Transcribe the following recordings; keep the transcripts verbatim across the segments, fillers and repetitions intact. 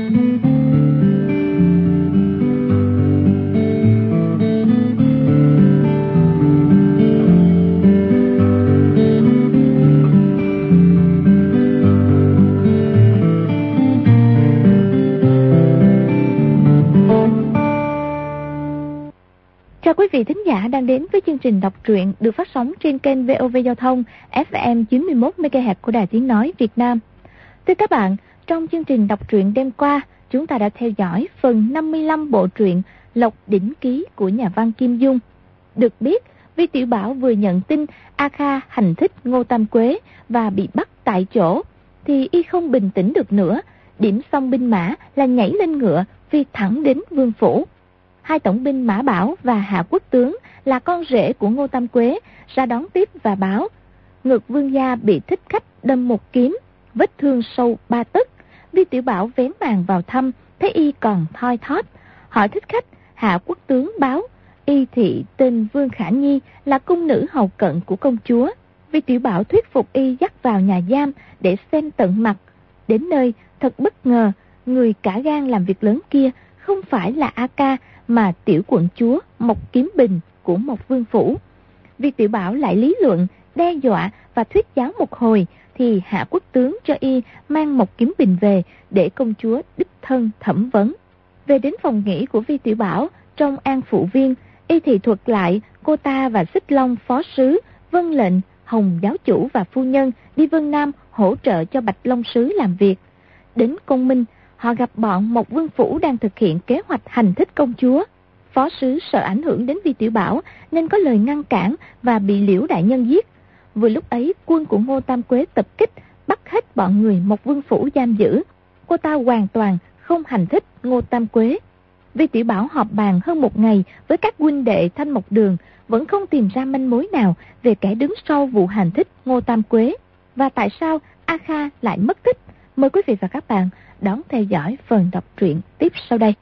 Quý vị thính giả đang đến với chương trình đọc truyện được phát sóng trên kênh vê o vê Giao thông ép em chín mươi mốt mê ga héc của Đài Tiếng Nói Việt Nam. Thưa các bạn, trong chương trình đọc truyện đêm qua, chúng ta đã theo dõi phần năm mươi lăm bộ truyện Lộc Đỉnh Ký của nhà văn Kim Dung. Được biết, Vi Tiểu Bảo vừa nhận tin A Kha hành thích Ngô Tam Quế và bị bắt tại chỗ, thì y không bình tĩnh được nữa, điểm xong binh mã là nhảy lên ngựa phi thẳng đến vương phủ. Hai tổng binh Mã Bảo và Hạ Quốc Tướng là con rể của Ngô Tam Quế ra đón tiếp và báo ngực vương gia bị thích khách đâm một kiếm, vết thương sâu ba tấc. Vi Tiểu Bảo vén màn vào thăm, thấy y còn thoi thóp, hỏi thích khách. Hạ Quốc Tướng báo y thị tên Vương Khả Nhi, là cung nữ hầu cận của công chúa. Vi Tiểu Bảo thuyết phục y dắt vào nhà giam để xem tận mặt. Đến nơi thật bất ngờ, người cả gan làm việc lớn kia không phải là A Ca, mà tiểu quận chúa Mộc Kiếm Bình của Mộc Vương Phủ. Vi Tiểu Bảo lại lý luận, đe dọa và thuyết giáo một hồi, thì Hạ Quốc Tướng cho y mang Mộc Kiếm Bình về để công chúa đích thân thẩm vấn. Về đến phòng nghỉ của Vi Tiểu Bảo trong An Phụ Viên, y thì thuật lại cô ta và Xích Long phó sứ vâng lệnh Hồng giáo chủ và phu nhân đi Vân Nam hỗ trợ cho Bạch Long sứ làm việc. Đến Công Minh, họ gặp bọn Mộc Vương Phủ đang thực hiện kế hoạch hành thích công chúa. Phó sứ sợ ảnh hưởng đến Vi Tiểu Bảo nên có lời ngăn cản và bị Liễu đại nhân giết. Vừa lúc ấy, quân của Ngô Tam Quế tập kích, bắt hết bọn người Mộc Vương Phủ giam giữ. Cô ta hoàn toàn không hành thích Ngô Tam Quế. Vi Tiểu Bảo họp bàn hơn một ngày với các huynh đệ Thanh Mộc Đường, vẫn không tìm ra manh mối nào về kẻ đứng sau vụ hành thích Ngô Tam Quế. Và tại sao A Kha lại mất tích? Mời quý vị và các bạn đón theo dõi phần đọc truyện tiếp sau đây.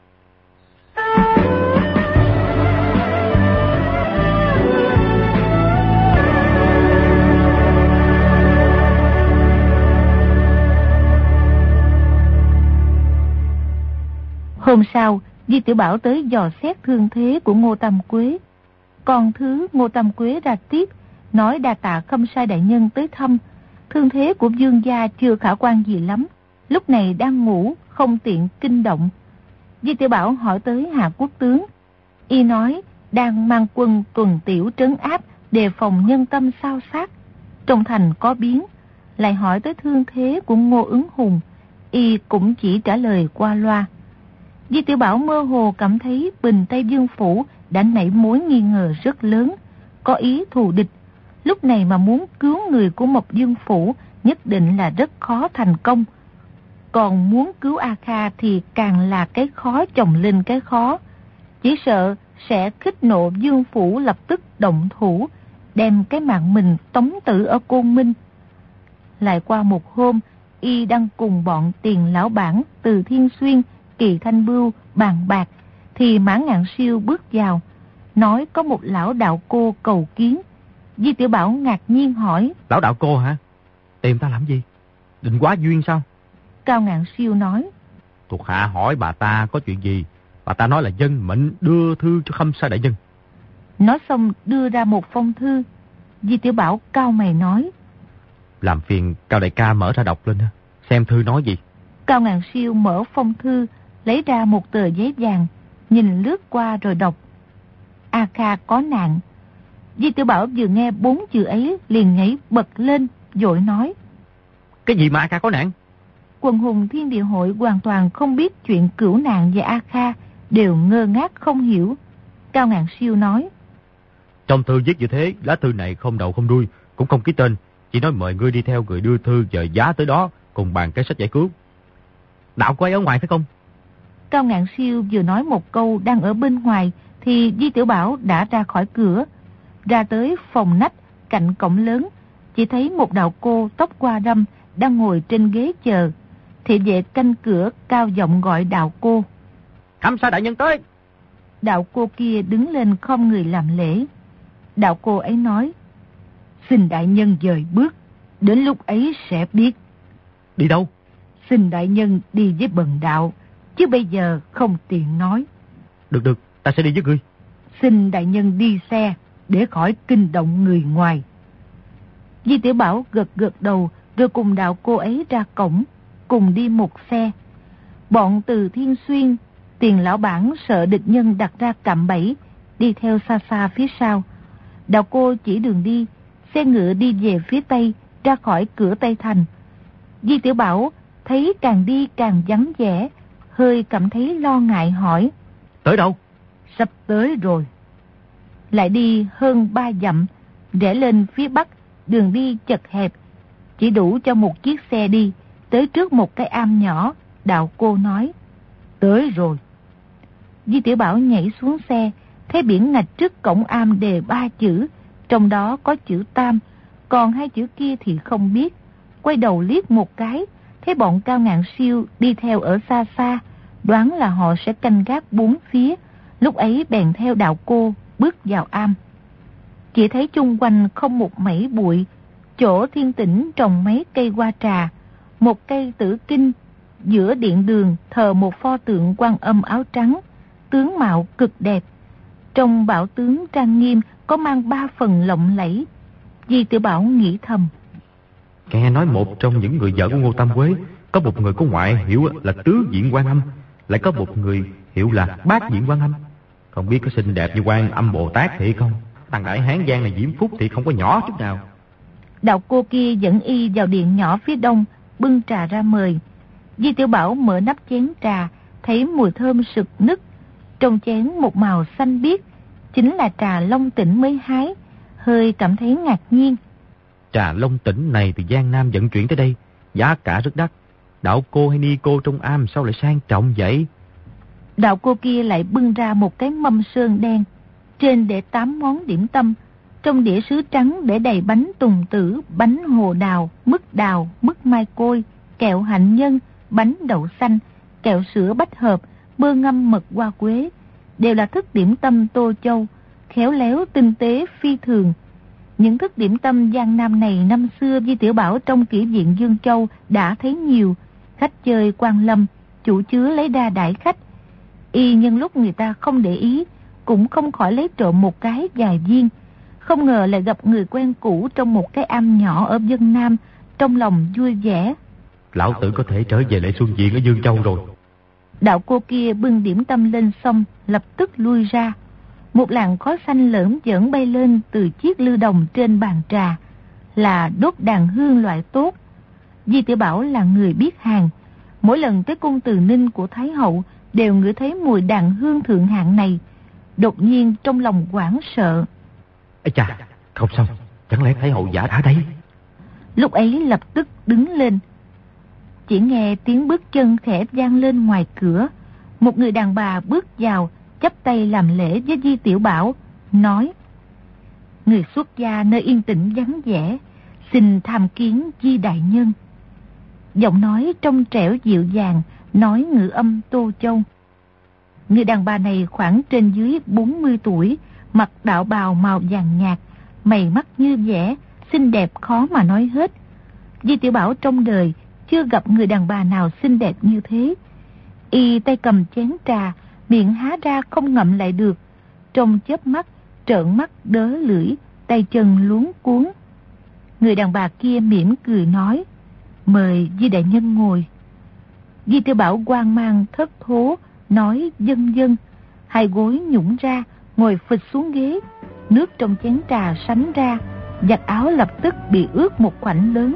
Hôm sau, Vi Tiểu Bảo tới dò xét thương thế của Ngô Tam Quế. Còn thứ Ngô Tam Quế ra tiếp, nói đa tạ Khâm Sai đại nhân tới thăm. Thương thế của vương gia chưa khả quan gì lắm, lúc này đang ngủ, không tiện kinh động. Vi Tiểu Bảo hỏi tới Hạ Quốc Tướng. Y nói đang mang quân tuần tiểu trấn áp, đề phòng nhân tâm xao xát. Trong thành có biến. Lại hỏi tới thương thế của Ngô Ứng Hùng. Y cũng chỉ trả lời qua loa. Vi Tiểu Bảo mơ hồ cảm thấy Bình Tây Vương Phủ đã nảy mối nghi ngờ rất lớn, có ý thù địch. Lúc này mà muốn cứu người của Mộc Dương Phủ nhất định là rất khó thành công. Còn muốn cứu A Kha thì càng là cái khó chồng lên cái khó. Chỉ sợ sẽ khích nộ Dương Phủ lập tức động thủ, đem cái mạng mình tống tử ở Côn Minh. Lại qua một hôm, y đang cùng bọn Tiền Lão Bản, Từ Thiên Xuyên, Kỳ Thanh Bưu bàn bạc, thì Mã Ngạn Siêu bước vào, nói có một lão đạo cô cầu kiến. Vi Tiểu Bảo ngạc nhiên hỏi: Lão đạo cô hả? Tìm ta làm gì? Định quá duyên sao? Cao Ngạn Siêu nói: Thuộc hạ hỏi bà ta có chuyện gì, bà ta nói là dân mệnh đưa thư cho Khâm Sai đại nhân. Nói xong đưa ra một phong thư. Vi Tiểu Bảo cau mày nói: Làm phiền Cao đại ca mở ra đọc lên, xem thư nói gì. Cao Ngạn Siêu mở phong thư, lấy ra một tờ giấy vàng, nhìn lướt qua rồi đọc: A Kha có nạn. Vi Tiểu Bảo vừa nghe bốn chữ ấy liền nhảy bật lên, vội nói: Cái gì mà A Kha có nạn? Quần hùng Thiên Địa Hội hoàn toàn không biết chuyện cửu nạn về A Kha, đều ngơ ngác không hiểu. Cao Ngạn Siêu nói: Trong thư viết như thế, lá thư này không đầu không đuôi, cũng không ký tên, chỉ nói mời ngươi đi theo người đưa thư chờ giá tới đó, cùng bàn cái sách giải cứu. Đạo của ấy ở ngoài phải không? Cao Ngạn Siêu vừa nói một câu đang ở bên ngoài, thì Vi Tiểu Bảo đã ra khỏi cửa, ra tới phòng nách cạnh cổng lớn, chỉ thấy một đạo cô tóc hoa râm đang ngồi trên ghế chờ. Thị vệ canh cửa cao giọng gọi đạo cô: Khâm Sai đại nhân tới. Đạo cô kia đứng lên khom người làm lễ. Đạo cô ấy nói: Xin đại nhân dời bước, đến lúc ấy sẽ biết. Đi đâu? Xin đại nhân đi với bần đạo, chứ bây giờ không tiện nói. Được được, ta sẽ đi với ngươi. Xin đại nhân đi xe, để khỏi kinh động người ngoài. Di Tiểu Bảo gật gật đầu, rồi cùng đạo cô ấy ra cổng, cùng đi một xe. Bọn Từ Thiên Xuyên, Tiền lão bản sợ địch nhân đặt ra cạm bẫy, đi theo xa xa phía sau. Đạo cô chỉ đường đi, xe ngựa đi về phía tây, ra khỏi cửa Tây Thành. Di Tiểu Bảo thấy càng đi càng vắng vẻ, hơi cảm thấy lo ngại hỏi: Tới đâu? Sắp tới rồi. Lại đi hơn ba dặm, rẽ lên phía bắc, đường đi chật hẹp, chỉ đủ cho một chiếc xe đi. Tới trước một cái am nhỏ, đạo cô nói: Tới rồi. Di Tiểu Bảo nhảy xuống xe, thấy biển ngạch trước cổng am đề ba chữ, trong đó có chữ Tam, còn hai chữ kia thì không biết. Quay đầu liếc một cái, thấy bọn Cao Ngạn Siêu đi theo ở xa xa, đoán là họ sẽ canh gác bốn phía. Lúc ấy bèn theo đạo cô bước vào am. Chỉ thấy chung quanh không một mảy bụi, chỗ thiên tĩnh trồng mấy cây hoa trà, một cây tử kinh. Giữa điện đường thờ một pho tượng Quan Âm áo trắng, tướng mạo cực đẹp. Trong bảo tướng trang nghiêm có mang ba phần lộng lẫy. Di Tiểu Bảo nghĩ thầm: Nghe nói một trong những người vợ của Ngô Tam Quế có một người có ngoại hiệu là Tứ Diện Quan Âm, lại có một người hiệu là Bát Diện Quan Âm. Không biết có xinh đẹp như Quan Âm Bồ Tát thì không? Thằng đại hán gian này diễm phúc thì không có nhỏ chút nào. Đạo cô kia dẫn y vào điện nhỏ phía đông, bưng trà ra mời. Di Tiểu Bảo mở nắp chén trà, thấy mùi thơm sực nức. Trong chén một màu xanh biếc, chính là trà Long Tỉnh mới hái, hơi cảm thấy ngạc nhiên. Trà Long Tỉnh này từ Giang Nam vận chuyển tới đây, giá cả rất đắt. Đạo cô hay ni cô trong am sao lại sang trọng vậy? Đạo cô kia lại bưng ra một cái mâm sơn đen, trên để tám món điểm tâm. Trong đĩa sứ trắng để đầy bánh tùng tử, bánh hồ đào, mứt đào, mứt mai côi, kẹo hạnh nhân, bánh đậu xanh, kẹo sữa bách hợp, bơ ngâm mật hoa quế, đều là thức điểm tâm Tô Châu, khéo léo tinh tế phi thường. Những thức điểm tâm Giang Nam này năm xưa Di Tiểu Bảo trong kỷ viện Dương Châu đã thấy nhiều. Khách chơi Quan Lâm, chủ chứa lấy đa đãi khách. Y nhân lúc người ta không để ý, cũng không khỏi lấy trộm một cái vài viên. Không ngờ lại gặp người quen cũ trong một cái am nhỏ ở Vân Nam, trong lòng vui vẻ. Lão tử có thể trở về lại Xuân Diện ở Dương Châu rồi. Đạo cô kia bưng điểm tâm lên xong, lập tức lui ra. Một làn khói xanh lởm chởm bay lên từ chiếc lư đồng trên bàn trà, là đốt đàn hương loại tốt. Di Tiểu Bảo là người biết hàng, mỗi lần tới cung Từ Ninh của Thái Hậu đều ngửi thấy mùi đàn hương thượng hạng này. Đột nhiên trong lòng hoảng sợ. Ây chà, không xong, chẳng lẽ Thái Hậu giả đã đây? Lúc ấy lập tức đứng lên. Chỉ nghe tiếng bước chân khẽ vang lên ngoài cửa. Một người đàn bà bước vào, chắp tay làm lễ với Di Tiểu Bảo, nói: Người xuất gia nơi yên tĩnh vắng vẻ, xin tham kiến Di đại nhân. Giọng nói trong trẻo dịu dàng, nói ngữ âm Tô Châu. Người đàn bà này khoảng trên dưới bốn mươi tuổi, mặc đạo bào màu vàng nhạt, mày mắt như vẽ, xinh đẹp khó mà nói hết. Di Tiểu Bảo trong đời chưa gặp người đàn bà nào xinh đẹp như thế. Y tay cầm chén trà, miệng há ra không ngậm lại được, trong chớp mắt trợn mắt đớ lưỡi, tay chân luống cuống. Người đàn bà kia mỉm cười nói: Mời Di đại nhân ngồi. Di Tiểu Bảo hoang mang thất thố, nói vâng vâng, hai gối nhũn ra, ngồi phịch xuống ghế. Nước trong chén trà sánh ra, giặt áo lập tức bị ướt một khoảnh lớn.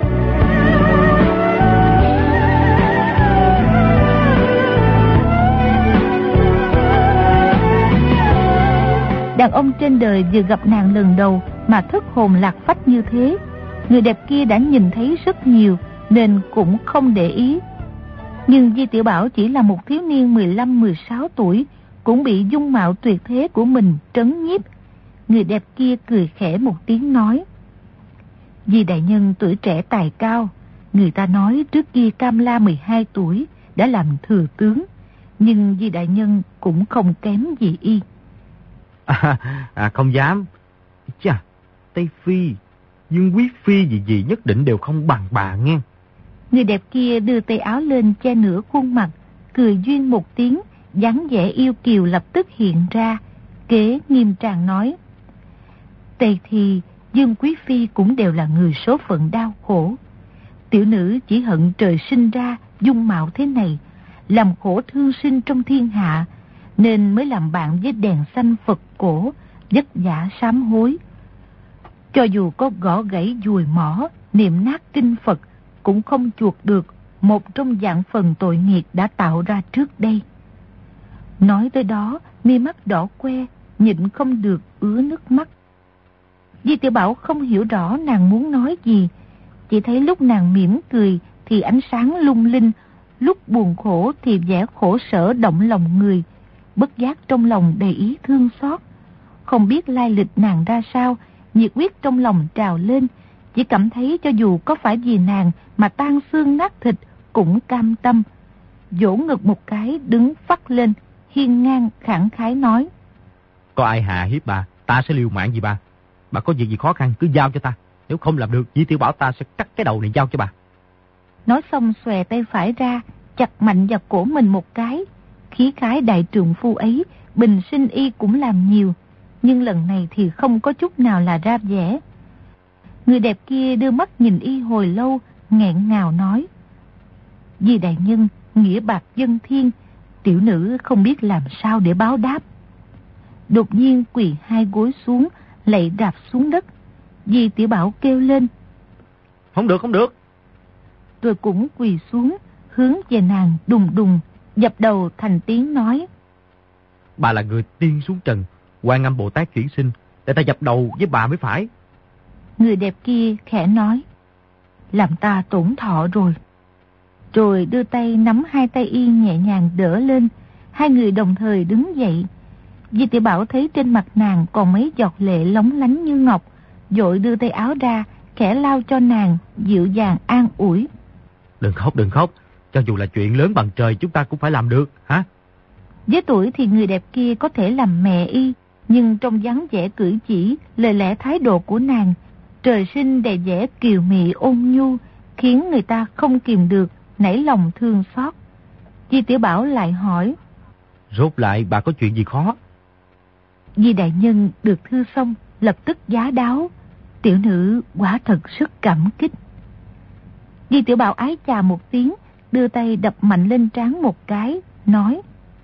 Đàn ông trên đời vừa gặp nàng lần đầu mà thất hồn lạc phách như thế. Người đẹp kia đã nhìn thấy rất nhiều nên cũng không để ý. Nhưng Di Tiểu Bảo chỉ là một thiếu niên mười lăm mười sáu tuổi, cũng bị dung mạo tuyệt thế của mình trấn nhiếp. Người đẹp kia cười khẽ một tiếng nói: Di đại nhân tuổi trẻ tài cao, người ta nói trước kia Cam La mười hai tuổi đã làm thừa tướng, nhưng Di đại nhân cũng không kém gì y. À, à không dám. Chà, Tây Phi, Dương Quý Phi gì gì nhất định đều không bằng bà nghe. Người đẹp kia đưa tay áo lên che nửa khuôn mặt, cười duyên một tiếng, dáng vẻ yêu kiều lập tức hiện ra, kế nghiêm trang nói: Tây thì Dương quý phi cũng đều là người số phận đau khổ. Tiểu nữ chỉ hận trời sinh ra dung mạo thế này, làm khổ thương sinh trong thiên hạ, nên mới làm bạn với đèn xanh Phật cổ, vất vả sám hối. Cho dù có gõ gãy dùi mỏ, niệm nát kinh Phật, cũng không chuộc được một trong vạn phần tội nghiệp đã tạo ra trước đây. Nói tới đó, mi mắt đỏ que, nhịn không được ứa nước mắt. Di Tiểu Bảo không hiểu rõ nàng muốn nói gì, chỉ thấy lúc nàng mỉm cười thì ánh sáng lung linh, lúc buồn khổ thì vẻ khổ sở động lòng người, bất giác trong lòng đầy ý thương xót. Không biết lai lịch nàng ra sao, nhiệt huyết trong lòng trào lên, chỉ cảm thấy cho dù có phải vì nàng mà tan xương nát thịt cũng cam tâm. Vỗ ngực một cái đứng phắt lên, hiên ngang khẳng khái nói: Có ai hạ hiếp bà, ta sẽ liều mạng vì bà. Bà có việc gì khó khăn cứ giao cho ta, nếu không làm được Di Tiểu Bảo ta sẽ cắt cái đầu này giao cho bà. Nói xong xòe tay phải ra, chặt mạnh vào cổ mình một cái. Khí khái đại trượng phu ấy, bình sinh y cũng làm nhiều, nhưng lần này thì không có chút nào là ra vẻ. Người đẹp kia đưa mắt nhìn y hồi lâu, nghẹn ngào nói: Di đại nhân, nghĩa bạc dân thiên, tiểu nữ không biết làm sao để báo đáp. Đột nhiên quỳ hai gối xuống, lạy đạp xuống đất. Di Tiểu Bảo kêu lên: Không được, không được. Rồi cũng quỳ xuống, hướng về nàng đùng đùng, dập đầu thành tiếng nói: Bà là người tiên xuống trần, Quan Âm Bồ Tát chuyển sinh, để ta dập đầu với bà mới phải. Người đẹp kia khẽ nói: Làm ta tổn thọ rồi. Rồi đưa tay nắm hai tay y nhẹ nhàng đỡ lên. Hai người đồng thời đứng dậy. Di Tiểu Bảo thấy trên mặt nàng còn mấy giọt lệ lóng lánh như ngọc, vội đưa tay áo ra, khẽ lau cho nàng, dịu dàng an ủi: Đừng khóc, đừng khóc, cho dù là chuyện lớn bằng trời chúng ta cũng phải làm được, hả? Với tuổi thì người đẹp kia có thể làm mẹ y, nhưng trong dáng vẻ cử chỉ, lời lẽ thái độ của nàng, trời sinh đầy vẻ kiều mị ôn nhu, khiến người ta không kìm được nảy lòng thương xót. Di Tiểu Bảo lại hỏi: Rốt lại bà có chuyện gì khó? Di đại nhân được thư xong, lập tức giá đáo, tiểu nữ quả thật rất cảm kích. Di Tiểu Bảo ái chà một tiếng, đưa tay đập mạnh lên trán một cái, nói: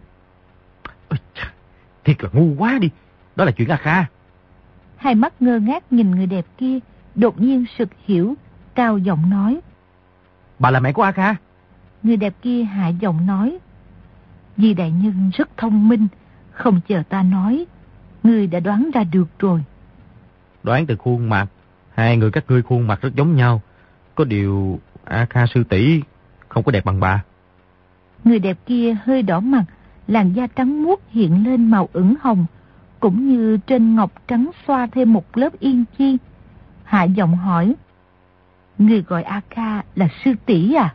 Thiệt là ngu quá đi, đó là chuyện A Kha. Hai mắt ngơ ngác nhìn người đẹp kia, đột nhiên sực hiểu, cao giọng nói: Bà là mẹ của A Kha. Người đẹp kia hạ giọng nói: Di đại nhân rất thông minh, không chờ ta nói, ngươi đã đoán ra được rồi. Đoán từ khuôn mặt, hai người các ngươi khuôn mặt rất giống nhau. Có điều A Kha sư tỷ không có đẹp bằng bà. Người đẹp kia hơi đỏ mặt, làn da trắng muốt hiện lên màu ửng hồng, cũng như trên ngọc trắng xoa thêm một lớp yên chi. Hạ giọng hỏi: Người gọi A Kha là sư tỷ à?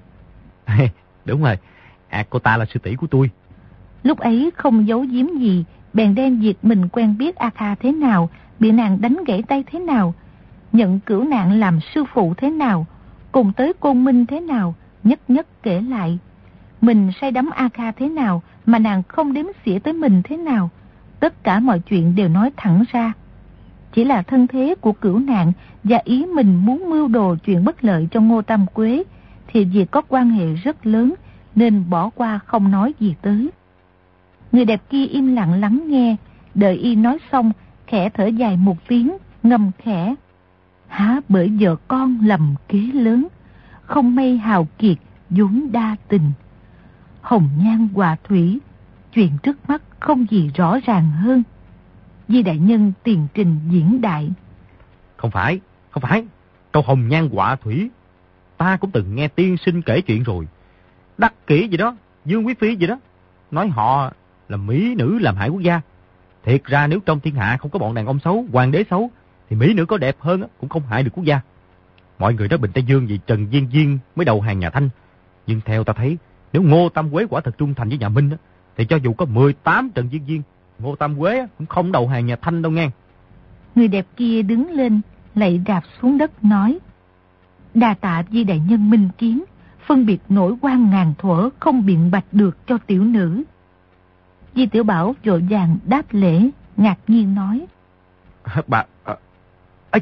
Đúng rồi, à, cô ta là sư tỷ của tôi. Lúc ấy không giấu giếm gì, bèn đem việc mình quen biết A Kha thế nào, bị nàng đánh gãy tay thế nào, nhận cửu nạn làm sư phụ thế nào, cùng tới Côn Minh thế nào, nhất nhất kể lại. Mình say đắm A Kha thế nào mà nàng không đếm xỉa tới mình thế nào, tất cả mọi chuyện đều nói thẳng ra. Chỉ là thân thế của cửu nạn và ý mình muốn mưu đồ chuyện bất lợi cho Ngô Tam Quế thì việc có quan hệ rất lớn, nên bỏ qua không nói gì tới. Người đẹp kia im lặng lắng nghe, đợi y nói xong, khẽ thở dài một tiếng, ngâm khẽ: Há bởi vợ con lầm kế lớn, không may hào kiệt vốn đa tình. Hồng nhan họa thủy, chuyện trước mắt không gì rõ ràng hơn. Di đại nhân tiền trình diễn đại. Không phải, không phải, câu hồng nhan họa thủy ta cũng từng nghe tiên sinh kể chuyện rồi. Đắc Kỷ gì đó, Dương Quý Phi gì đó, nói họ là mỹ nữ làm hại quốc gia. Thiệt ra nếu trong thiên hạ không có bọn đàn ông xấu, hoàng đế xấu, thì mỹ nữ có đẹp hơn cũng không hại được quốc gia. Mọi người nói Bình Tây Dương vì Trần Viên Viên mới đầu hàng nhà Thanh, nhưng theo ta thấy, nếu Ngô Tam Quế quả thật trung thành với nhà Minh, thì cho dù có mười tám Trần Viên Viên, Ngô Tam Quế cũng không đầu hàng nhà Thanh đâu nghe. Người đẹp kia đứng lên, lạy đạp xuống đất nói: Đà tạ Di đại nhân minh kiến, phân biệt nổi quan ngàn thuở không biện bạch được cho tiểu nữ. Di Tiểu Bảo vội vàng đáp lễ, ngạc nhiên nói. Bà... À, à,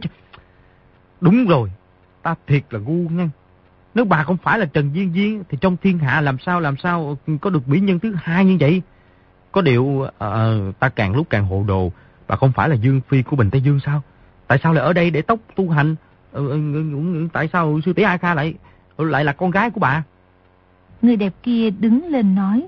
đúng rồi, ta thiệt là ngu nha. Nếu bà không phải là Trần Viên Viên thì trong thiên hạ làm sao làm sao có được mỹ nhân thứ hai như vậy. Có điều à, ta càng lúc càng hồ đồ. Bà không phải là Dương Phi của Bình Tây Dương sao? Tại sao lại ở đây để tóc tu hành? Tại sao sư tỷ A Kha lại lại là con gái của bà? Người đẹp kia đứng lên nói.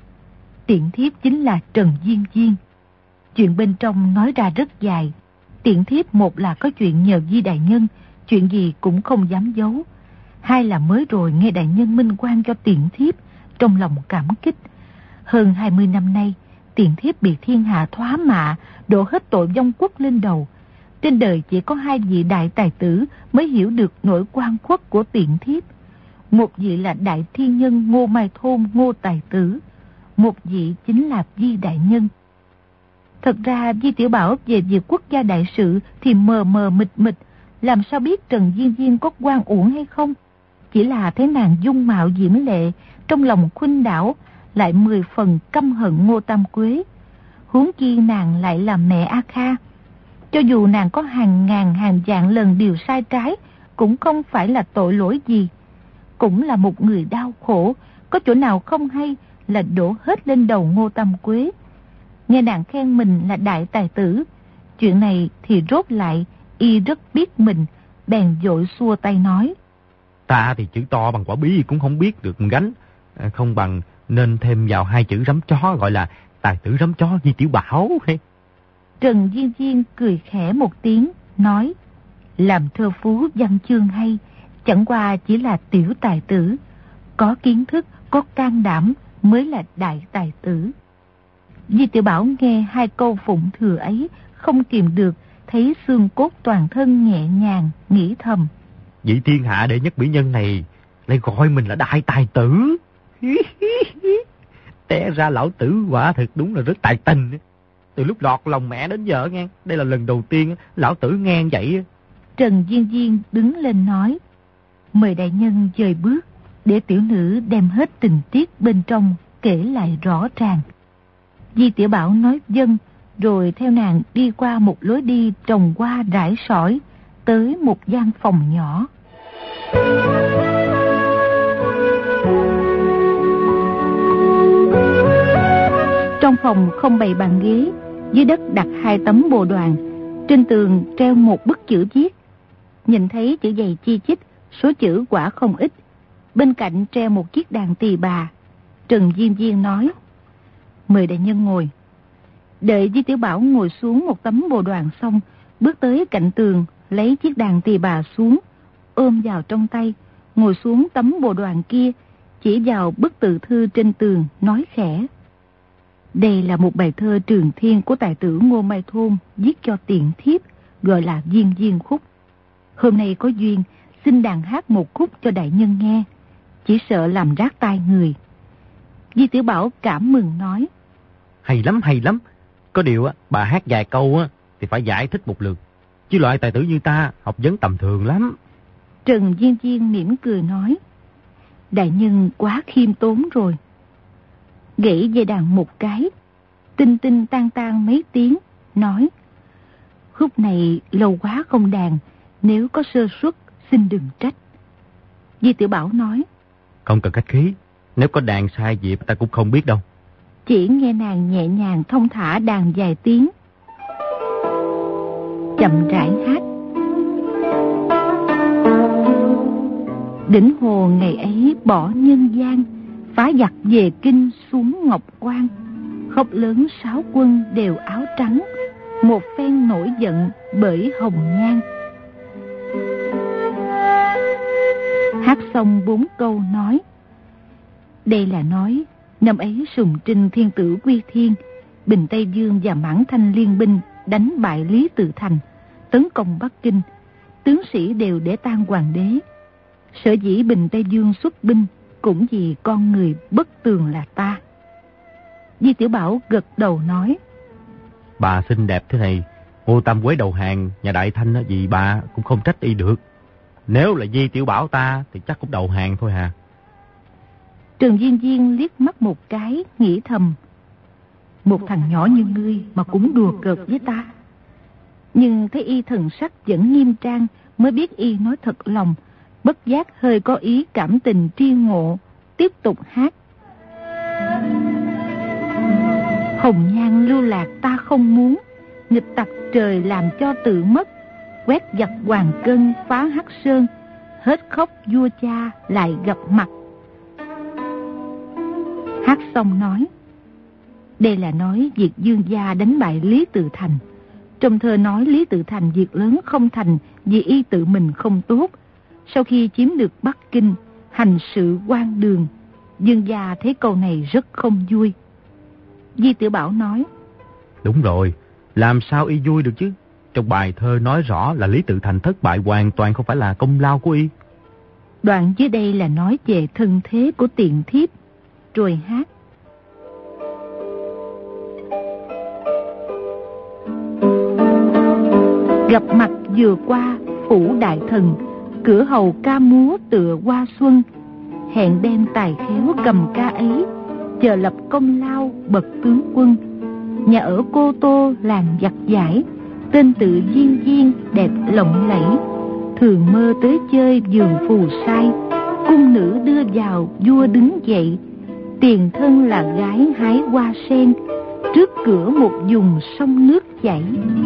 Tiện thiếp chính là Trần Viên Viên. Chuyện bên trong nói ra rất dài. Tiện thiếp một là có chuyện nhờ Di đại nhân, chuyện gì cũng không dám giấu. Hai là mới rồi nghe đại nhân minh quan cho tiện thiếp, trong lòng cảm kích. Hơn hai mươi năm nay, tiện thiếp bị thiên hạ thoá mạ, đổ hết tội vong quốc lên đầu. Trên đời chỉ có hai vị đại tài tử mới hiểu được nỗi oan khuất của tiện thiếp. Một vị là đại thiên nhân Ngô Mai Thôn Ngô Tài Tử, một vị chính là Di đại nhân. Thật ra Di Tiểu Bảo về việc quốc gia đại sự thì mờ mờ mịt mịt, làm sao biết Trần Viên Viên có oan uổng hay không? Chỉ là thấy nàng dung mạo diễm lệ, trong lòng khuynh đảo, lại mười phần căm hận Ngô Tam Quế. Huống chi nàng lại là mẹ A Kha. Cho dù nàng có hàng ngàn hàng vạn lần điều sai trái, cũng không phải là tội lỗi gì. Cũng là một người đau khổ, có chỗ nào không hay là đổ hết lên đầu Ngô Tam Quế. Nghe nàng khen mình là đại tài tử, chuyện này thì rốt lại y rất biết mình, bèn vội xua tay nói. Ta thì chữ to bằng quả bí cũng không biết được gánh, không bằng nên thêm vào hai chữ rắm chó, gọi là tài tử rắm chó Di Tiểu Bảo. Trần Viên Viên cười khẽ một tiếng, nói. Làm thơ phú văn chương hay, chẳng qua chỉ là tiểu tài tử. Có kiến thức, có can đảm mới là đại tài tử. Di Tiểu Bảo nghe hai câu phụng thừa ấy, không kìm được, thấy xương cốt toàn thân nhẹ nhàng, nghĩ thầm. Vị thiên hạ đệ nhất mỹ nhân này lại gọi mình là đại tài tử. Té ra lão tử quả thực đúng là rất tài tình. Từ lúc lọt lòng mẹ đến giờ nghe, đây là lần đầu tiên lão tử nghe vậy. Trần Viên Viên đứng lên nói. Mời đại nhân dời bước, để tiểu nữ đem hết tình tiết bên trong kể lại rõ ràng. Di Tiểu Bảo nói vâng, rồi theo nàng đi qua một lối đi trồng hoa rải sỏi, tới một gian phòng nhỏ. Trong phòng không bày bàn ghế, dưới đất đặt hai tấm bồ đoàn, trên tường treo một bức chữ viết. Nhìn thấy chữ dày chi chít, số chữ quả không ít. Bên cạnh treo một chiếc đàn tỳ bà. Trần Viên Viên nói. Mời đại nhân ngồi. Đợi Di Tiểu Bảo ngồi xuống một tấm bồ đoàn xong, bước tới cạnh tường, lấy chiếc đàn tỳ bà xuống, ôm vào trong tay, ngồi xuống tấm bồ đoàn kia, chỉ vào bức tự thư trên tường, nói khẽ. Đây là một bài thơ Trường Thiên của tài tử Ngô Mai Thôn viết cho tiện thiếp, gọi là Viên Viên khúc. Hôm nay có duyên, xin đàn hát một khúc cho đại nhân nghe, chỉ sợ làm rát tai người. Di Tiểu Bảo cảm mừng nói. Hay lắm, hay lắm. Có điều á, bà hát vài câu á thì phải giải thích một lượt. Chứ loại tài tử như ta học vấn tầm thường lắm. Trần Viên Viên mỉm cười nói. Đại nhân quá khiêm tốn rồi. Gãy dây đàn một cái, tinh tinh tan tan mấy tiếng, nói. Khúc này lâu quá không đàn, nếu có sơ suất xin đừng trách. Di Tiểu Bảo nói. Không cần khách khí, nếu có đàn sai dịp ta cũng không biết đâu. Chỉ nghe nàng nhẹ nhàng thông thả đàn vài tiếng, chậm rãi hát. Đỉnh hồ ngày ấy bỏ nhân gian, phá giặc về kinh xuống Ngọc Quan. Khóc lớn sáu quân đều áo trắng, một phen nổi giận bởi hồng nhan. Hát xong bốn câu nói. Đây là nói năm ấy Sùng Trinh thiên tử quy thiên, Bình Tây Dương và Mãn Thanh liên binh đánh bại Lý Tự Thành, tấn công Bắc Kinh, tướng sĩ đều để tang hoàng đế. Sở dĩ Bình Tây Dương xuất binh cũng vì con người bất tường là ta. Di Tiểu Bảo gật đầu nói. Bà xinh đẹp thế này, Ngô Tam Quế đầu hàng nhà Đại Thanh vì bà cũng không trách y được. Nếu là Di Tiểu Bảo ta thì chắc cũng đầu hàng thôi hà. Trần Viên Viên liếc mắt một cái, nghĩ thầm. Một thằng nhỏ như ngươi mà cũng đùa cợt với ta. Nhưng thấy y thần sắc vẫn nghiêm trang, mới biết y nói thật lòng, bất giác hơi có ý cảm tình tri ngộ, tiếp tục hát. Hồng nhan lưu lạc ta không muốn, nghịch tặc trời làm cho tự mất, quét giặc hoàng cân phá hắc sơn, hết khóc vua cha lại gặp mặt. Hát xong nói, đây là nói việc Dương gia đánh bại Lý Tự Thành. Trong thơ nói Lý Tự Thành việc lớn không thành vì y tự mình không tốt. Sau khi chiếm được Bắc Kinh, hành sự quan đường, Dương gia thấy câu này rất không vui. Di Tiểu Bảo nói, đúng rồi, làm sao y vui được chứ? Trong bài thơ nói rõ là Lý Tự Thành thất bại hoàn toàn không phải là công lao của y. Đoạn dưới đây là nói về thân thế của Tiện Thiếp, rồi hát. Gặp mặt vừa qua phủ đại thần, cửa hầu ca múa tựa hoa xuân. Hẹn đem tài khéo cầm ca ấy, chờ lập công lao bậc tướng quân. Nhà ở Cô Tô làng giặt giải, tên tự Viên Viên đẹp lộng lẫy. Thường mơ tới chơi giường phù sai, cung nữ đưa vào vua đứng dậy. Tiền thân là gái hái hoa sen, trước cửa một vùng sông nước chảy.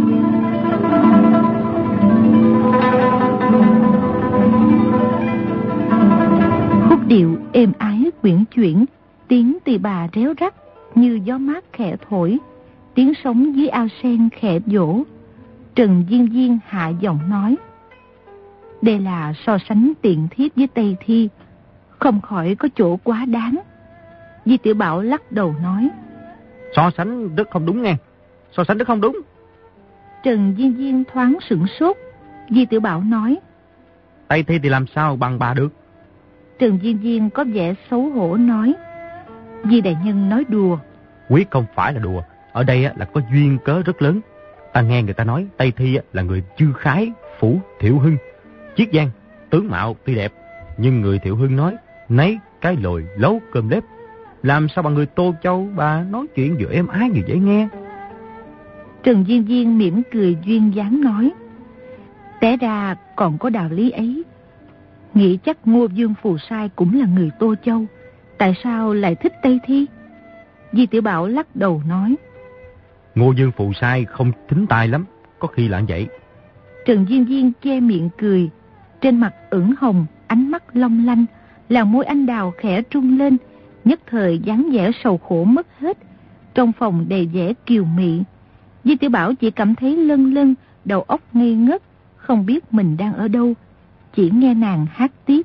Khúc điệu êm ái quyển chuyển, tiếng tỳ bà réo rắt như gió mát khẽ thổi, tiếng sóng dưới ao sen khẽ vỗ. Trần Viên Viên hạ giọng nói, đây là so sánh Tiện Thiếp với Tây Thi, không khỏi có chỗ quá đáng. Di Tiểu Bảo lắc đầu nói, so sánh rất không đúng nghe, so sánh rất không đúng. Trần Viên Viên thoáng sửng sốt. Di Tiểu Bảo nói, Tây Thi thì làm sao bằng bà được? Trần Viên Viên có vẻ xấu hổ nói, Di đại nhân nói đùa. Quyết không phải là đùa, ở đây là có duyên cớ rất lớn. Ta nghe người ta nói Tây Thi là người Chư Khái, Phủ Thiệu Hưng, chiết giang, tướng mạo tuy đẹp, nhưng người Thiệu Hưng nói nấy cái lồi lấu cơm lép, làm sao bằng người Tô Châu bà nói chuyện vừa êm ái vừa dễ nghe. Trần Viên Viên mỉm cười duyên dáng nói, té ra còn có đạo lý ấy. Nghĩ chắc Ngô Dương Phù Sai cũng là người Tô Châu, tại sao lại thích Tây Thi? Di Tiểu Bảo lắc đầu nói, Ngô Dương Phù Sai không thính tai lắm, có khi là vậy. Trần Viên Viên che miệng cười, trên mặt ửng hồng, ánh mắt long lanh, làn môi anh đào khẽ trung lên, nhất thời dáng vẻ sầu khổ mất hết. Trong phòng đầy vẻ kiều mị. Di Tiểu Bảo chỉ cảm thấy lân lân, đầu óc ngây ngất, không biết mình đang ở đâu, chỉ nghe nàng hát tiếp.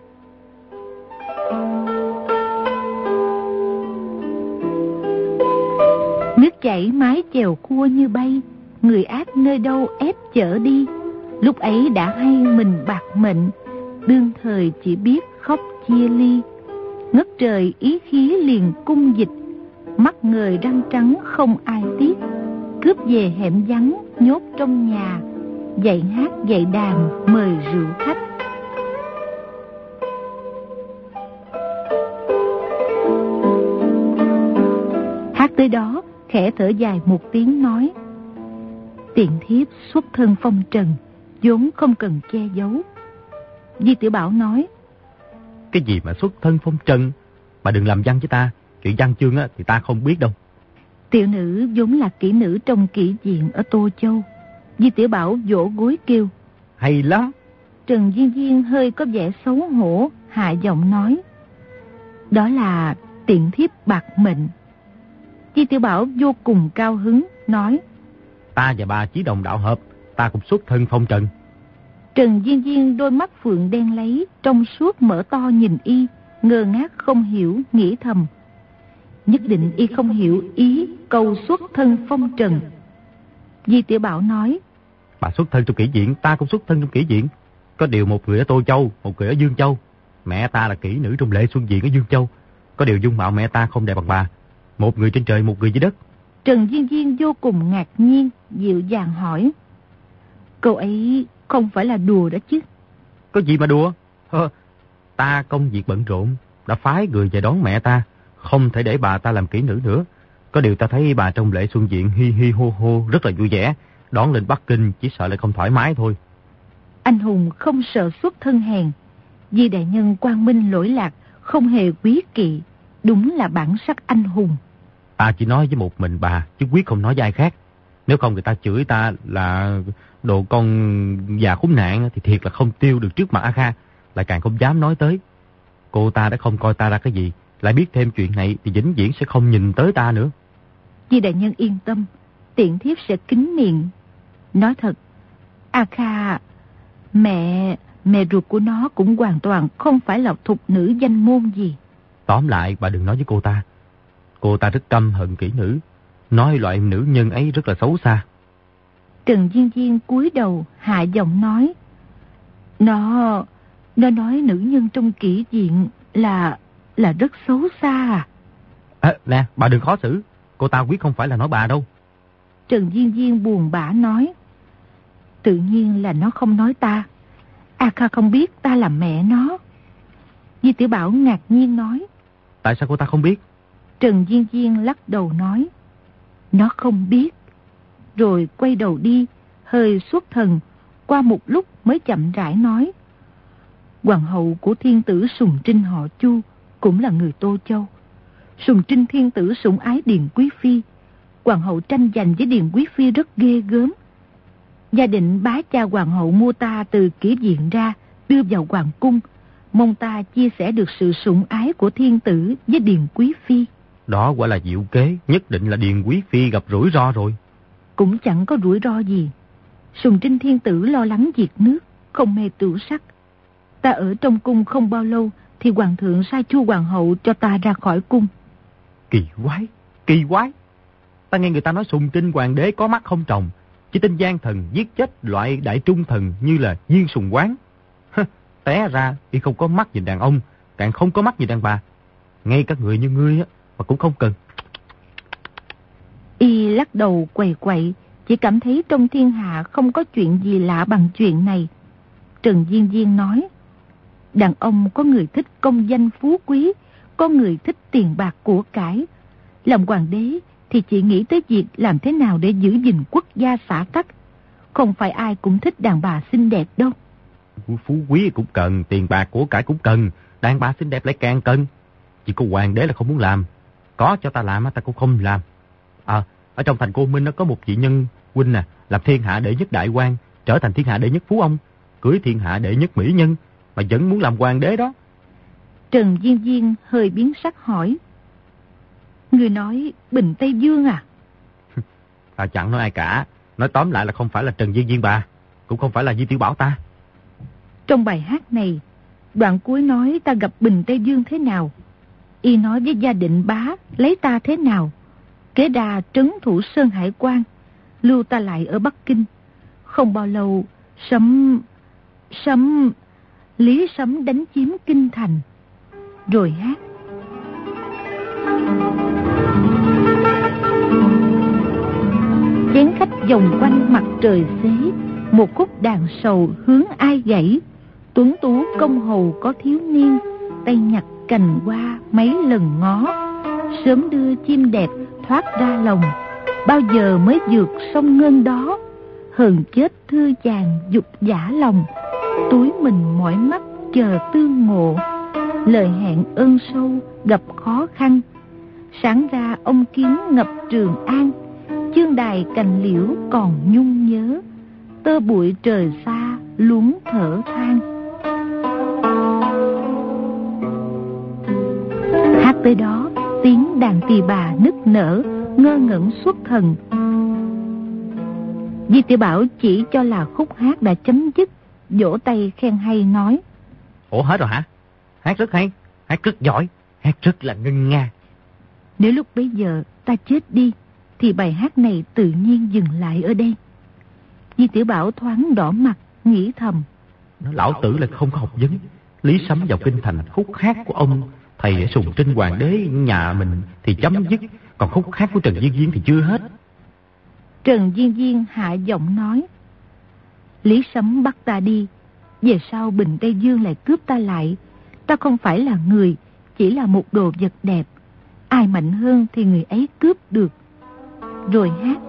Nước chảy mái chèo cua như bay, người ác nơi đâu ép chở đi. Lúc ấy đã hay mình bạc mệnh, đương thời chỉ biết khóc chia ly. Ngất trời ý khí liền cung dịch, mắt người răng trắng không ai tiếc. Cướp về hẻm vắng nhốt trong nhà, dạy hát dạy đàn mời rượu khách. Hát tới đó khẽ thở dài một tiếng nói, Tiện Thiếp xuất thân phong trần, vốn không cần che giấu. Di Tiểu Bảo nói, cái gì mà xuất thân phong trần, bà đừng làm văn với ta, chuyện văn chương á thì ta không biết đâu. Tiểu nữ vốn là kỹ nữ trong kỹ viện ở Tô Châu. Di Tiểu Bảo vỗ gối kêu, hay lắm. Trần Viên Viên hơi có vẻ xấu hổ, hạ giọng nói, đó là Tiện Thiếp bạc mệnh. Di Tiểu Bảo vô cùng cao hứng, nói, ta và bà chí đồng đạo hợp, ta cũng xuất thân phong trần. Trần Viên Viên đôi mắt phượng đen lấy, trong suốt mở to nhìn y, ngơ ngác không hiểu, nghĩ thầm, nhất định y không hiểu ý câu xuất thân phong trần. Di Tiểu Bảo nói, bà xuất thân trong kỹ viện, ta cũng xuất thân trong kỹ viện. Có điều một người ở Tô Châu, một người ở Dương Châu. Mẹ ta là kỹ nữ trong Lệ Xuân Viện ở Dương Châu. Có điều dung mạo mẹ ta không đẹp bằng bà. Một người trên trời, một người dưới đất. Trần Viên Viên vô cùng ngạc nhiên, dịu dàng hỏi, câu ấy không phải là đùa đó chứ? Có gì mà đùa? Hơ, ta công việc bận rộn, đã phái người về đón mẹ ta, không thể để bà ta làm kỹ nữ nữa. Có điều ta thấy bà trong lễ xuân diện hi hi hô hô rất là vui vẻ, đón lên Bắc Kinh chỉ sợ lại không thoải mái thôi. Anh hùng không sợ xuất thân hèn, vì đại nhân quang minh lỗi lạc, không hề quý kỵ, đúng là bản sắc anh hùng. Ta chỉ nói với một mình bà, chứ quyết không nói với ai khác. Nếu không người ta chửi ta là đồ con già khốn nạn thì thiệt là không tiêu được trước mặt A Kha, lại càng không dám nói tới. Cô ta đã không coi ta ra cái gì, lại biết thêm chuyện này thì vĩnh viễn sẽ không nhìn tới ta nữa. Vì đại nhân yên tâm, tiện thiếp sẽ kín miệng. Nói thật, A Kha, mẹ, mẹ ruột của nó cũng hoàn toàn không phải là thục nữ danh môn gì. Tóm lại bà đừng nói với cô ta. Cô ta rất căm hận kỹ nữ, nói loại nữ nhân ấy rất là xấu xa. Trần Diên Diên cúi đầu hạ giọng nói, Nó, nó nói nữ nhân trong kỹ viện là, là rất xấu xa à. À, nè, bà đừng khó xử, cô ta quyết không phải là nói bà đâu. Trần Diên Diên buồn bã nói, tự nhiên là nó không nói ta. A Kha không biết ta là mẹ nó. Di Tiểu Bảo ngạc nhiên nói, tại sao cô ta không biết? Trần Diên Diên lắc đầu nói, nó không biết. Rồi quay đầu đi, hơi xuất thần, qua một lúc mới chậm rãi nói, hoàng hậu của thiên tử Sùng Trinh họ Chu cũng là người Tô Châu. Sùng Trinh thiên tử sủng ái Điền Quý Phi, hoàng hậu tranh giành với Điền Quý Phi rất ghê gớm. Gia định bá cha hoàng hậu mua ta từ kỹ viện ra, đưa vào hoàng cung, mong ta chia sẻ được sự sủng ái của thiên tử với Điền Quý Phi. Đó quả là diệu kế, nhất định là Điền Quý Phi gặp rủi ro rồi. Cũng chẳng có rủi ro gì. Sùng Trinh thiên tử lo lắng việc nước, không mê tửu sắc. Ta ở trong cung không bao lâu thì hoàng thượng sai Chu hoàng hậu cho ta ra khỏi cung. Kỳ quái, kỳ quái. Ta nghe người ta nói Sùng Trinh hoàng đế có mắt không tròng, chỉ tin gian thần giết chết loại đại trung thần như là Viên Sùng Quán. Té ra y không có mắt nhìn đàn ông, càng không có mắt nhìn đàn bà. Ngay các người như ngươi á mà cũng không cần. Y lắc đầu quầy quậy, chỉ cảm thấy trong thiên hạ không có chuyện gì lạ bằng chuyện này. Trần Diên Diên nói, đàn ông có người thích công danh phú quý, có người thích tiền bạc của cải. Làm hoàng đế thì chỉ nghĩ tới việc làm thế nào để giữ gìn quốc gia xã tắc. Không phải ai cũng thích đàn bà xinh đẹp đâu. Phú quý cũng cần, tiền bạc của cải cũng cần, đàn bà xinh đẹp lại càng cần. Chỉ có hoàng đế là không muốn làm. Có cho ta làm ta cũng không làm. À, ở trong thành Cô Minh nó có một vị nhân huynh nè, làm thiên hạ đệ nhất đại quan, trở thành thiên hạ đệ nhất phú ông, cưới thiên hạ đệ nhất mỹ nhân, mà vẫn muốn làm hoàng đế đó. Trần Diên Diên hơi biến sắc hỏi, người nói Bình Tây Dương à? Ta chẳng nói ai cả, nói tóm lại là không phải là Trần Diên Diên bà, cũng không phải là Di Tiểu Bảo ta. Trong bài hát này, đoạn cuối nói ta gặp Bình Tây Dương thế nào, y nói với Gia Định bá lấy ta thế nào, kế đà trấn thủ Sơn Hải Quan, lưu ta lại ở Bắc Kinh. Không bao lâu, Sấm... Sấm... Lý Sấm đánh chiếm Kinh Thành. Rồi hát. Chén khách vòng quanh mặt trời xế, một khúc đàn sầu hướng ai gãy. Tuấn tú công hầu có thiếu niên, tay nhặt cành hoa mấy lần ngó. Sớm đưa chim đẹp thoát ra lòng, bao giờ mới vượt sông Ngân đó. Hờn chết thư chàng dục giả lòng, túi mình mỏi mắt chờ tương ngộ. Lời hẹn ơn sâu gặp khó khăn, sáng ra ông kiến ngập Trường An. Chương đài cành liễu còn nhung nhớ, tơ bụi trời xa luống thở than. Hát tới đó, tiếng đàn tỳ bà nức nở, ngơ ngẩn xuất thần. Di Tiểu Bảo chỉ cho là khúc hát đã chấm dứt, vỗ tay khen hay nói, ủa hết rồi hả? Hát rất hay, hát rất giỏi, hát rất là ngân nga. Nếu lúc bấy giờ ta chết đi thì bài hát này tự nhiên dừng lại ở đây. Di Tiểu Bảo thoáng đỏ mặt, nghĩ thầm, lão tử là không có học vấn. Lý Sấm vào kinh thành, khúc hát của ông thầy ở Sùng Trinh hoàng đế nhà mình thì chấm dứt, còn khúc hát của Trần Diên Diên thì chưa hết. Trần Diên Diên hạ giọng nói, Lý Sấm bắt ta đi, về sau Bình Tây Dương lại cướp ta lại. Ta không phải là người, chỉ là một đồ vật đẹp. Ai mạnh hơn thì người ấy cướp được. Rồi hát: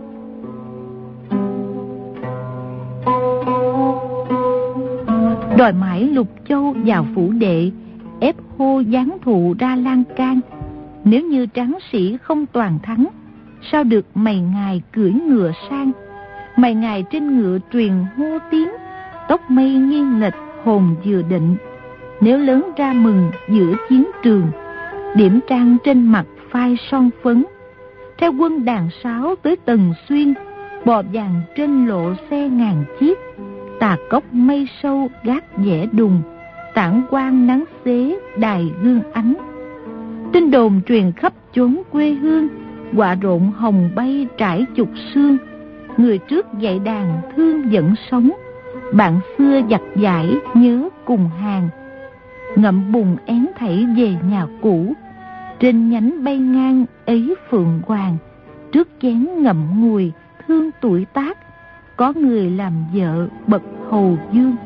đòi mãi Lục Châu vào phủ đệ, ép hô giáng thụ ra lan can. Nếu như tráng sĩ không toàn thắng, sao được mày ngài cưỡi ngựa sang. Mày ngài trên ngựa truyền hô tiếng, tóc mây nghiêng lệch hồn vừa định. Nếu lớn ra mừng giữa chiến trường, điểm trang trên mặt phai son phấn. Theo quân đàn sáo tới Tần Xuyên, bò vàng trên lộ xe ngàn chiếc. Tà cốc mây sâu gác vẽ đùng, tản quang nắng xế đài gương ánh. Tin đồn truyền khắp chốn quê hương, quạ rộn hồng bay trải chục sương. Người trước dạy đàn thương vẫn sống, bạn xưa giặt giải nhớ cùng hàng. Ngậm bùn én thảy về nhà cũ, trên nhánh bay ngang ấy phượng hoàng. Trước chén ngậm ngùi thương tuổi tác, có người làm vợ bậc hầu dương.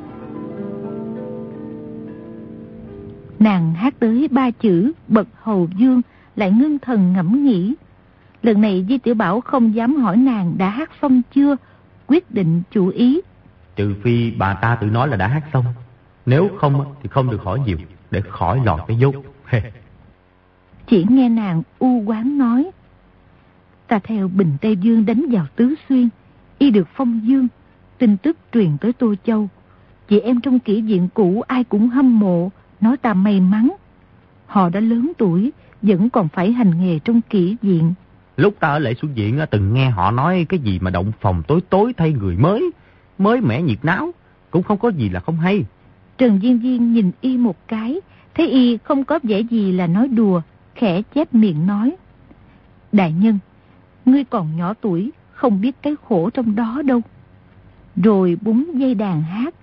Nàng hát tới ba chữ bậc hầu dương, lại ngưng thần ngẫm nghĩ. Lần này Di Tiểu Bảo không dám hỏi nàng đã hát xong chưa, quyết định chủ ý. Trừ phi bà ta tự nói là đã hát xong, nếu không thì không được hỏi nhiều, để khỏi lọt cái dốt. Chỉ nghe nàng u oán nói: ta theo Bình Tây Dương đánh vào Tứ Xuyên, y được phong dương. Tin tức truyền tới Tô Châu, chị em trong kỹ viện cũ ai cũng hâm mộ, nói ta may mắn. Họ đã lớn tuổi, vẫn còn phải hành nghề trong kỹ viện. Lúc ta ở Lệ Xuân Viện từng nghe họ nói cái gì mà động phòng tối tối thay người mới, mới mẻ nhiệt náo, cũng không có gì là không hay. Trần Viên Viên nhìn y một cái, thấy y không có vẻ gì là nói đùa, khẽ chép miệng nói: đại nhân, ngươi còn nhỏ tuổi, không biết cái khổ trong đó đâu. Rồi búng dây đàn hát: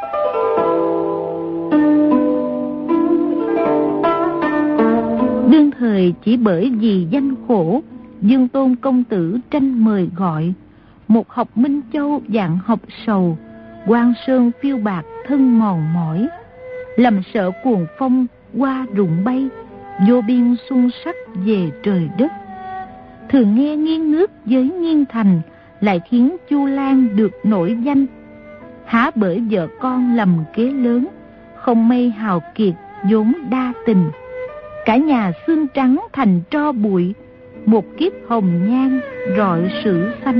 đương thời chỉ bởi vì danh khổ, Dương Tôn công tử tranh mời gọi. Một học Minh Châu dạng học sầu, Quan Sơn phiêu bạc thân mòn mỏi. Lầm sợ cuồng phong qua rụng bay, vô biên xuân sắc về trời đất. Thường nghe nghiêng nước với nghiêng thành, lại khiến Chu Lan được nổi danh. Há bởi vợ con lầm kế lớn, không may hào kiệt vốn đa tình. Cả nhà xương trắng thành tro bụi, một kiếp hồng nhan rọi sử xanh.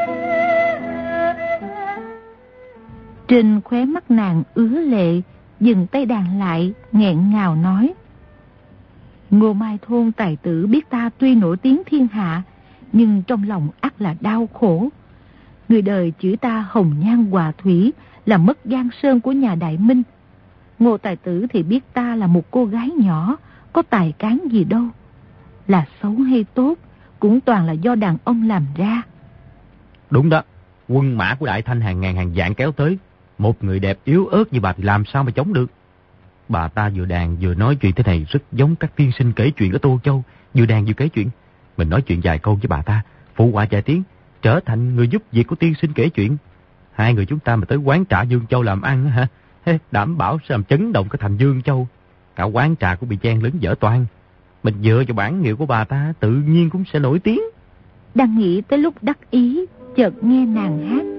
Trên khóe mắt nàng ứa lệ, dừng tay đàn lại, nghẹn ngào nói: Ngô Mai Thôn tài tử biết ta tuy nổi tiếng thiên hạ, nhưng trong lòng ắt là đau khổ. Người đời chửi ta hồng nhan hòa thủy, là mất giang sơn của nhà Đại Minh. Ngô tài tử thì biết ta là một cô gái nhỏ, có tài cán gì đâu. Là xấu hay tốt, cũng toàn là do đàn ông làm ra. Đúng đó, quân mã của Đại Thanh hàng ngàn hàng vạn kéo tới, một người đẹp yếu ớt như bà thì làm sao mà chống được. Bà ta vừa đàn vừa nói chuyện thế này rất giống các tiên sinh kể chuyện ở Tô Châu, vừa đàn vừa kể chuyện. Mình nói chuyện vài câu với bà ta, phụ họa vài tiếng, trở thành người giúp việc của tiên sinh kể chuyện. Hai người chúng ta mà tới quán trà Dương Châu làm ăn hả? Đảm bảo sẽ làm chấn động cái thành Dương Châu. Cả quán trà cũng bị chen lấn dở toan. Mình dựa cho bản hiệu của bà ta, tự nhiên cũng sẽ nổi tiếng. Đang nghĩ tới lúc đắc ý, chợt nghe nàng hát: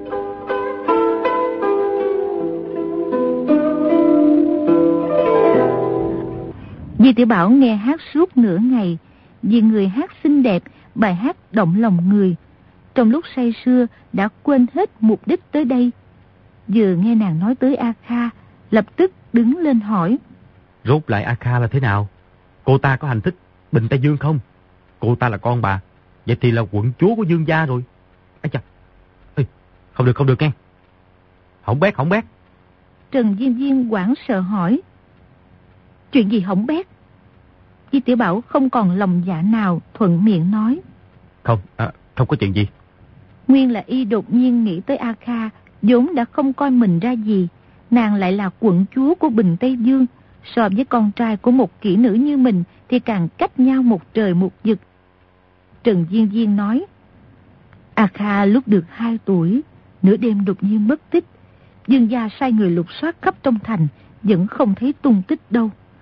Di Tiểu Bảo nghe hát suốt nửa ngày. Vì người hát xinh đẹp, bài hát động lòng người. Trong lúc say sưa đã quên hết mục đích tới đây. Vừa nghe nàng nói tới A Kha, lập tức đứng lên hỏi: Rốt lại A Kha là thế nào? Cô ta có hành thích Bình Tây Dương không? Cô ta là con bà, vậy thì là quận chúa của Dương gia rồi. Ây chà, Ê, không được không được nghe. Hỏng bét hỏng bét. Trần Viên Viên hoảng sợ hỏi: Chuyện gì hỏng bét? Di Tiểu Bảo không còn lòng dạ nào, thuận miệng nói: Không, à, không có chuyện gì. Nguyên là y đột nhiên nghĩ tới A Kha, vốn đã không coi mình ra gì. Nàng lại là quận chúa của Bình Tây Dương, so với con trai của một kỹ nữ như mình thì càng cách nhau một trời một vực. Trần Viên Viên nói: A Kha lúc được hai tuổi, nửa đêm đột nhiên mất tích. Dương gia sai người lục soát khắp trong thành, vẫn không thấy tung tích đâu.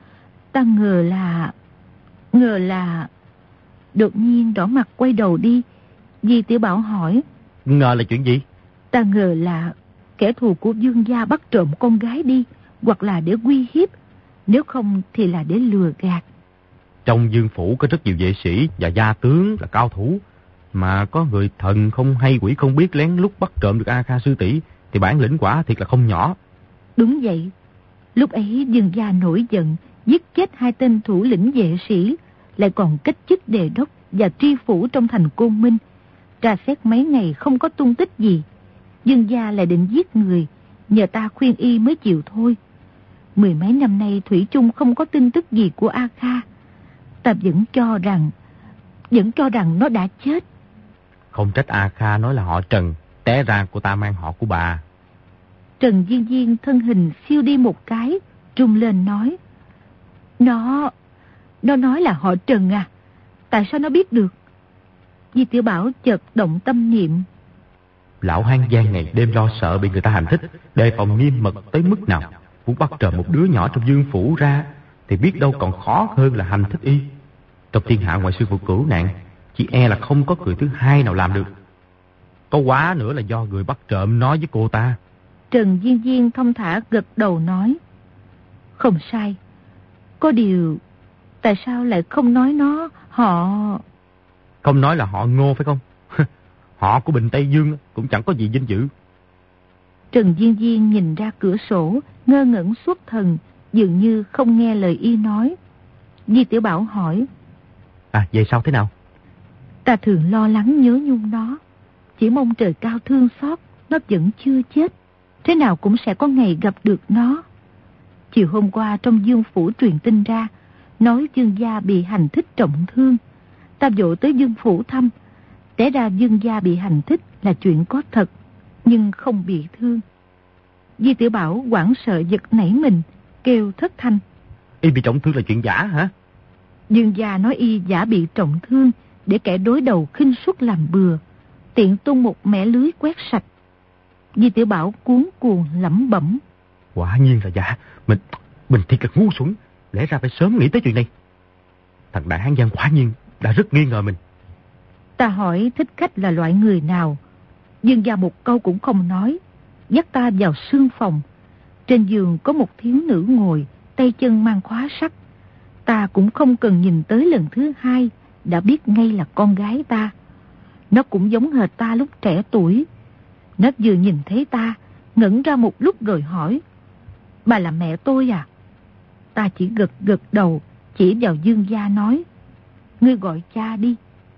Ta ngờ là... Ngờ là... Đột nhiên đỏ mặt quay đầu đi. Di Tiểu Bảo hỏi. Ngờ là chuyện gì? Ta ngờ là kẻ thù của Dương gia bắt trộm con gái đi, hoặc là để uy hiếp, nếu không thì là để lừa gạt. Trong Dương phủ có rất nhiều vệ sĩ và gia tướng là cao thủ, mà có người thần không hay quỷ không biết lén lút bắt trộm được A Kha sư tỷ thì bản lĩnh quả thiệt là không nhỏ. Đúng vậy. Lúc ấy Dương gia nổi giận, giết chết hai tên thủ lĩnh vệ sĩ, lại còn cách chức đề đốc và tri phủ trong thành Côn Minh. Tra xét mấy ngày không có tung tích gì. Dương gia lại định giết người, nhờ ta khuyên y mới chịu thôi. Mười mấy năm nay thủy chung không có tin tức gì của A Kha. Ta vẫn cho rằng Vẫn cho rằng nó đã chết. Không trách A Kha nói là họ Trần, té ra cô ta mang họ của bà. Trần Diên Diên thân hình siêu đi một cái, trung lên nói. Nó... Nó nói là họ Trần à? Tại sao nó biết được? Di Tiểu Bảo chợt động tâm niệm. Lão hán gian ngày đêm lo sợ bị người ta hành thích, đề phòng nghiêm mật tới mức nào. Muốn bắt trộm một đứa nhỏ trong Dương phủ ra thì biết đâu còn khó hơn là hành thích y. Trong thiên hạ ngoài sư phụ Cửu Nạn, chỉ e là không có người thứ hai nào làm được. Có quá nữa là do người bắt trộm nói với cô ta. Trần Diên Diên thông thả gật đầu nói. Không sai. Có điều, tại sao lại không nói nó họ... Không nói là họ Ngô phải không? Họ của Bình Tây Dương cũng chẳng có gì vinh dự. Trần Diên Diên nhìn ra cửa sổ, ngơ ngẩn xuất thần, dường như không nghe lời y nói. Di Tiểu Bảo hỏi. À, vậy sao thế nào? Ta thường lo lắng nhớ nhung nó, chỉ mong trời cao thương xót, nó vẫn chưa chết, thế nào cũng sẽ có ngày gặp được nó. Chiều hôm qua trong Dương phủ truyền tin ra, nói Dương gia bị hành thích trọng thương. Ta vội tới Dương phủ thăm, té ra Dương gia bị hành thích là chuyện có thật, nhưng không bị thương. Di Tiểu Bảo hoảng sợ giật nảy mình, kêu thất thanh. Y bị trọng thương là chuyện giả hả? Dương gia nói y giả bị trọng thương để kẻ đối đầu khinh suất làm bừa, tiện tung một mẻ lưới quét sạch. Di Tiểu Bảo cuống cuồng lẩm bẩm. Quả nhiên là giả, mình mình thiệt là ngu xuẩn, lẽ ra phải sớm nghĩ tới chuyện này. Thằng đại hán gian quả nhiên đã rất nghi ngờ mình. Ta hỏi thích khách là loại người nào, Dương gia một câu cũng không nói, dắt ta vào sương phòng. Trên giường có một thiếu nữ ngồi, tay chân mang khóa sắt. Ta cũng không cần nhìn tới lần thứ hai, đã biết ngay là con gái ta. Nó cũng giống hệt ta lúc trẻ tuổi. Nó vừa nhìn thấy ta, ngẩn ra một lúc rồi hỏi. Bà là mẹ tôi à? Ta chỉ gật gật đầu, chỉ vào Dương gia nói. Ngươi gọi cha đi.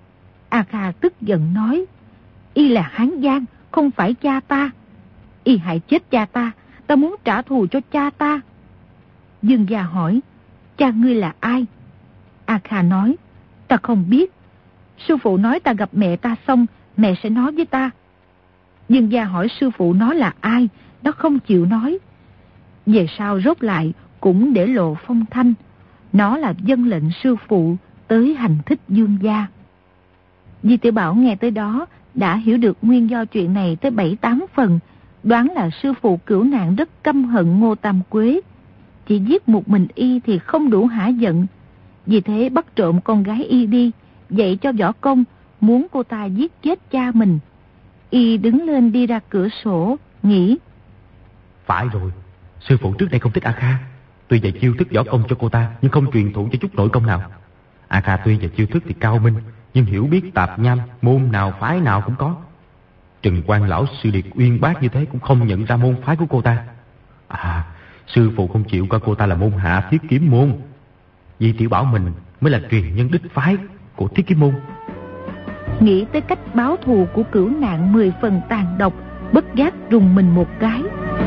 A Kha tức giận nói. Y là Hán Giang, không phải cha ta. Y hại chết cha ta, ta muốn trả thù cho cha ta. Dương gia hỏi. Cha ngươi là ai? A Kha nói. Ta không biết. Sư phụ nói ta gặp mẹ ta xong, mẹ sẽ nói với ta. Dương gia hỏi sư phụ nó là ai, nó không chịu nói. Về sau rốt lại cũng để lộ phong thanh. Nó là vâng lệnh sư phụ tới hành thích Dương gia. Di Tiểu Bảo nghe tới đó đã hiểu được nguyên do chuyện này tới bảy tám phần, đoán là sư phụ Cửu Nạn rất căm hận Ngô Tam Quế. Chỉ giết một mình y thì không đủ hả giận, vì thế bắt trộm con gái y đi, dạy cho võ công, muốn cô ta giết chết cha mình. Y đứng lên đi ra cửa sổ, nghĩ. Phải rồi, sư phụ trước đây không thích A Kha, tuy dạy chiêu thức võ công cho cô ta, nhưng không truyền thụ cho chút nội công nào. A Kha tuy dạy chiêu thức thì cao minh, nhưng hiểu biết tạp nham, môn nào phái nào cũng có. Trừng Quan lão sư điệt uyên bác như thế cũng không nhận ra môn phái của cô ta. À, sư phụ không chịu coi cô ta là môn hạ Thiết Kiếm môn. Di Tiểu Bảo mình mới là truyền nhân đích phái của Thiết Kiếm môn. Nghĩ tới cách báo thù của Cửu Nạn mười phần tàn độc, bất giác rùng mình một cái.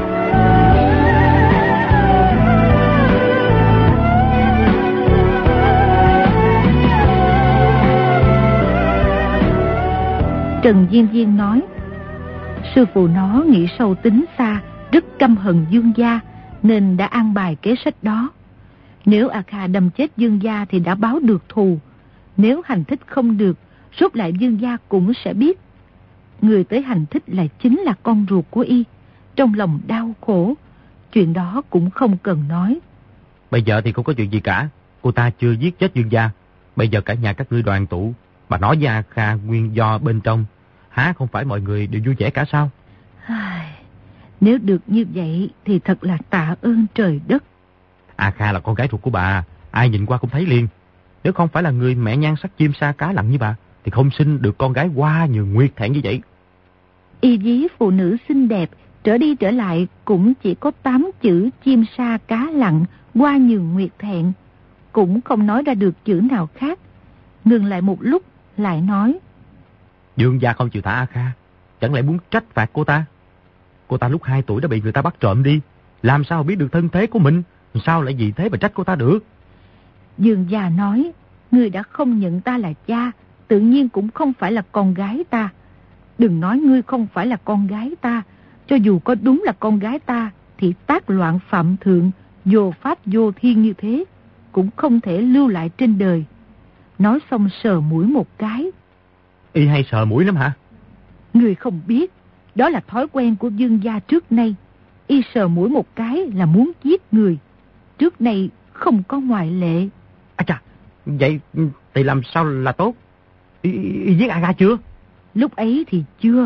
Trần Diên Diên nói. Sư phụ nó nghĩ sâu tính xa, rất căm hận Dương gia, nên đã an bài kế sách đó. Nếu A Kha đâm chết Dương gia thì đã báo được thù. Nếu hành thích không được, rốt lại Dương gia cũng sẽ biết. Người tới hành thích là chính là con ruột của y. Trong lòng đau khổ, chuyện đó cũng không cần nói. Bây giờ thì không có chuyện gì cả. Cô ta chưa giết chết Dương gia. Bây giờ cả nhà các ngươi đoàn tụ. Bà nói với A Kha nguyên do bên trong. Há không phải mọi người đều vui vẻ cả sao? Nếu được như vậy thì thật là tạ ơn trời đất. A Kha là con gái ruột của bà. Ai nhìn qua cũng thấy liền. Nếu không phải là người mẹ nhan sắc chim sa cá lặn như bà thì không sinh được con gái hoa nhường nguyệt thẹn như vậy. Y ví phụ nữ xinh đẹp trở đi trở lại cũng chỉ có tám chữ chim sa cá lặn, hoa nhường nguyệt thẹn. Cũng không nói ra được chữ nào khác. Ngừng lại một lúc lại nói: Dương gia không chịu thả A Kha, chẳng lẽ muốn trách phạt cô ta? Cô ta lúc hai tuổi đã bị người ta bắt trộm đi, làm sao biết được thân thế của mình? Sao lại vì thế mà trách cô ta được? Dương gia nói: Ngươi đã không nhận ta là cha, tự nhiên cũng không phải là con gái ta. Đừng nói ngươi không phải là con gái ta, cho dù có đúng là con gái ta thì tác loạn phạm thượng, vô pháp vô thiên như thế cũng không thể lưu lại trên đời. Nói xong sờ mũi một cái. Y hay sờ mũi lắm hả? Ngươi không biết, đó là thói quen của Dương gia trước nay. Y sờ mũi một cái là muốn giết người. Trước nay không có ngoại lệ. À chà, vậy thì làm sao là tốt? Y, y, y giết A Kha chưa? Lúc ấy thì chưa.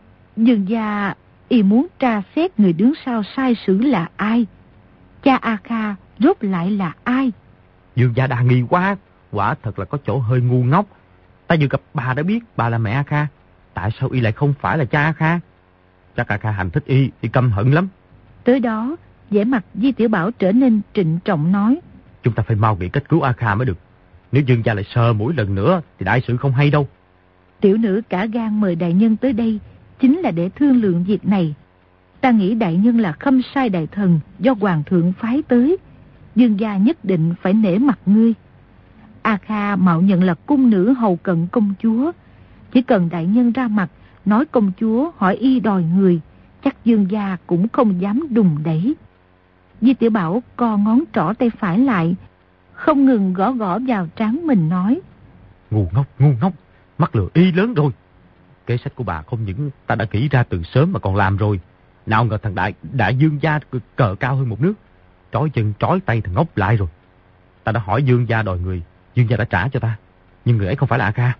Dương gia y muốn tra xét người đứng sau sai sử là ai. Cha A Kha rốt lại là ai? Dương gia đa nghi quá. Quả thật là có chỗ hơi ngu ngốc. Ta vừa gặp bà đã biết bà là mẹ A Kha. Tại sao y lại không phải là cha A Kha? Chắc A Kha hành thích y, y căm hận lắm. Tới đó, vẻ mặt Di Tiểu Bảo trở nên trịnh trọng nói: Chúng ta phải mau nghĩ cách cứu A Kha mới được. Nếu Dương gia lại sờ mũi lần nữa thì đại sự không hay đâu. Tiểu nữ cả gan mời đại nhân tới đây chính là để thương lượng việc này. Ta nghĩ đại nhân là Khâm Sai đại thần do hoàng thượng phái tới. Dương gia nhất định phải nể mặt ngươi. A Kha mạo nhận là cung nữ hầu cận công chúa. Chỉ cần đại nhân ra mặt nói công chúa hỏi y đòi người, chắc Dương gia cũng không dám đùng đẩy. Di Tiểu Bảo co ngón trỏ tay phải lại, không ngừng gõ gõ vào trán mình nói: Ngu ngốc, ngu ngốc, mắc lừa y lớn rồi. Kế sách của bà không những ta đã nghĩ ra từ sớm mà còn làm rồi. Nào ngờ thằng đại đại Dương gia cờ cao hơn một nước, trói chân trói tay thằng ngốc lại rồi. Ta đã hỏi Dương gia đòi người, Dương gia đã trả cho ta, nhưng người ấy không phải là A Kha.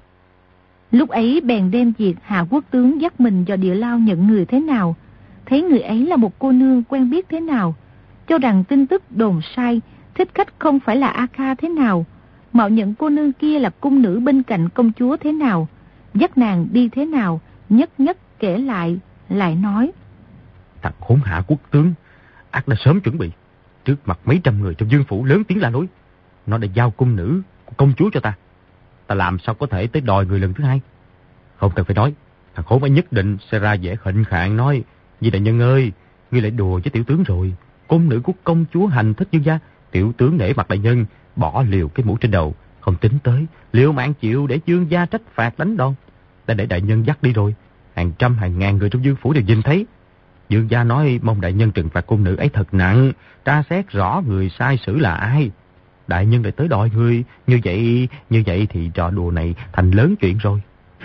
Lúc ấy bèn đem việc Hạ Quốc tướng dắt mình vào địa lao nhận người thế nào, thấy người ấy là một cô nương quen biết thế nào, cho rằng tin tức đồn sai, thích khách không phải là A Kha thế nào, mạo nhận cô nương kia là cung nữ bên cạnh công chúa thế nào, dắt nàng đi thế nào, nhất nhất kể lại, lại nói: Thằng khốn Hạ Quốc tướng, ác đã sớm chuẩn bị, trước mặt mấy trăm người trong vương phủ lớn tiếng la lối. Nó đã giao cung nữ của công chúa cho ta. Ta làm sao có thể tới đòi người lần thứ hai? Không cần phải nói, thằng khốn ấy nhất định sẽ ra vẻ khệnh khạng nói: Vì đại nhân ơi, ngươi lại đùa với tiểu tướng rồi. Cung nữ của công chúa hành thích Dương gia, tiểu tướng nể mặt đại nhân, bỏ liều cái mũ trên đầu, không tính tới liều mạng chịu để Dương gia trách phạt đánh đòn. Ta để đại nhân dắt đi rồi, hàng trăm hàng ngàn người trong vương phủ đều nhìn thấy. Dương gia nói mong đại nhân trừng phạt cung nữ ấy thật nặng, tra xét rõ người sai sử là ai. Đại nhân lại tới đòi người, như vậy, như vậy thì trò đùa này thành lớn chuyện rồi.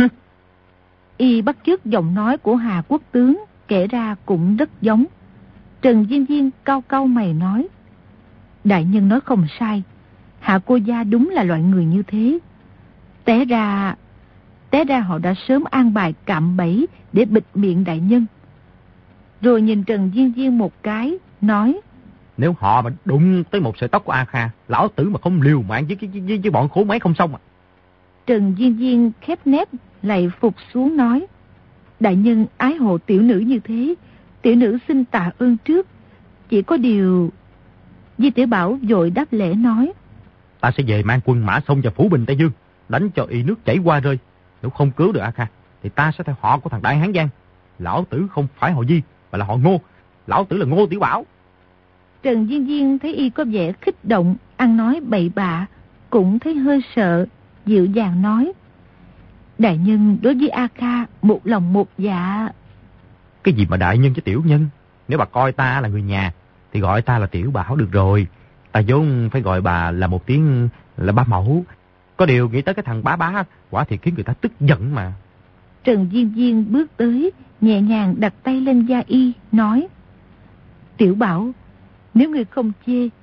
Y bắt chước giọng nói của Hà Quốc tướng, kể ra cũng rất giống. Trần Diên Diên cau cau mày nói: Đại nhân nói không sai, Hạ cô gia đúng là loại người như thế. Té ra, té ra họ đã sớm an bài cạm bẫy để bịt miệng đại nhân. Rồi nhìn Trần Diên Diên một cái, nói: Nếu họ mà đụng tới một sợi tóc của A Kha, lão tử mà không liều mạng với, với, với, với bọn khốn mấy không xong à. Trần Diên Diên khép nép lại phục xuống nói: Đại nhân ái hộ tiểu nữ như thế, tiểu nữ xin tạ ơn trước. Chỉ có điều... Di Tiểu Bảo vội đáp lễ nói: Ta sẽ về mang quân mã xông vào phủ Bình Tây Dương, đánh cho y nước chảy qua rơi. Nếu không cứu được A Kha thì ta sẽ theo họ của thằng Đại Hán Giang. Lão tử không phải họ Di mà là họ Ngô. Lão tử là Ngô Tiểu Bảo. Trần Diên Diên thấy y có vẻ kích động, ăn nói bậy bạ, cũng thấy hơi sợ, dịu dàng nói: Đại nhân đối với A Kha một lòng một dạ. Cái gì mà đại nhân với tiểu nhân? Nếu bà coi ta là người nhà thì gọi ta là Tiểu Bảo được rồi. Ta vốn phải gọi bà là một tiếng là ba mẫu. Có điều nghĩ tới cái thằng bá bá, quả thiệt khiến người ta tức giận mà. Trần Diên Diên bước tới, nhẹ nhàng đặt tay lên da y, nói: Tiểu Bảo, nếu người không chê,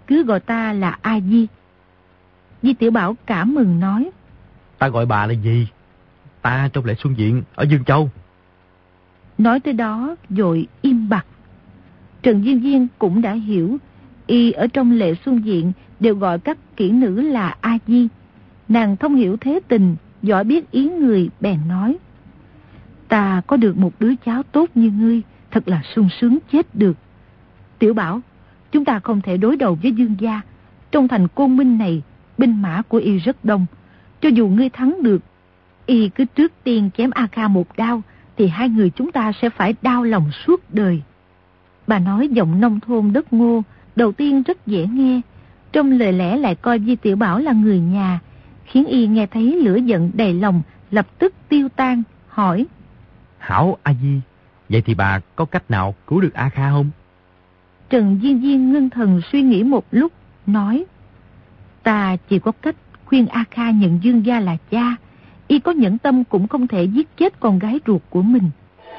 cứ gọi ta là A Di. Di Tiểu Bảo cảm mừng nói: Ta gọi bà là gì? Ta trong Lệ Xuân Viện ở Dương Châu. Nói tới đó vội im bặt. Trần Diên Diên cũng đã hiểu, y ở trong Lệ Xuân Viện đều gọi các kỹ nữ là A Di. Nàng thông hiểu thế tình, giỏi biết ý người, bèn nói: Ta có được một đứa cháu tốt như ngươi, thật là sung sướng chết được. Tiểu Bảo, chúng ta không thể đối đầu với Dương gia. Trong thành Côn Minh này, binh mã của y rất đông. Cho dù ngươi thắng được, y cứ trước tiên chém A Kha một đao, thì hai người chúng ta sẽ phải đau lòng suốt đời. Bà nói giọng nông thôn đất ngô, đầu tiên rất dễ nghe, trong lời lẽ lại coi Di Tiểu Bảo là người nhà, khiến y nghe thấy lửa giận đầy lòng, lập tức tiêu tan, hỏi: Hảo A Di, vậy thì bà có cách nào cứu được A Kha không? Trần Diên Diên ngưng thần suy nghĩ một lúc, nói: Ta chỉ có cách khuyên A Kha nhận Dương gia là cha. Y có nhẫn tâm cũng không thể giết chết con gái ruột của mình.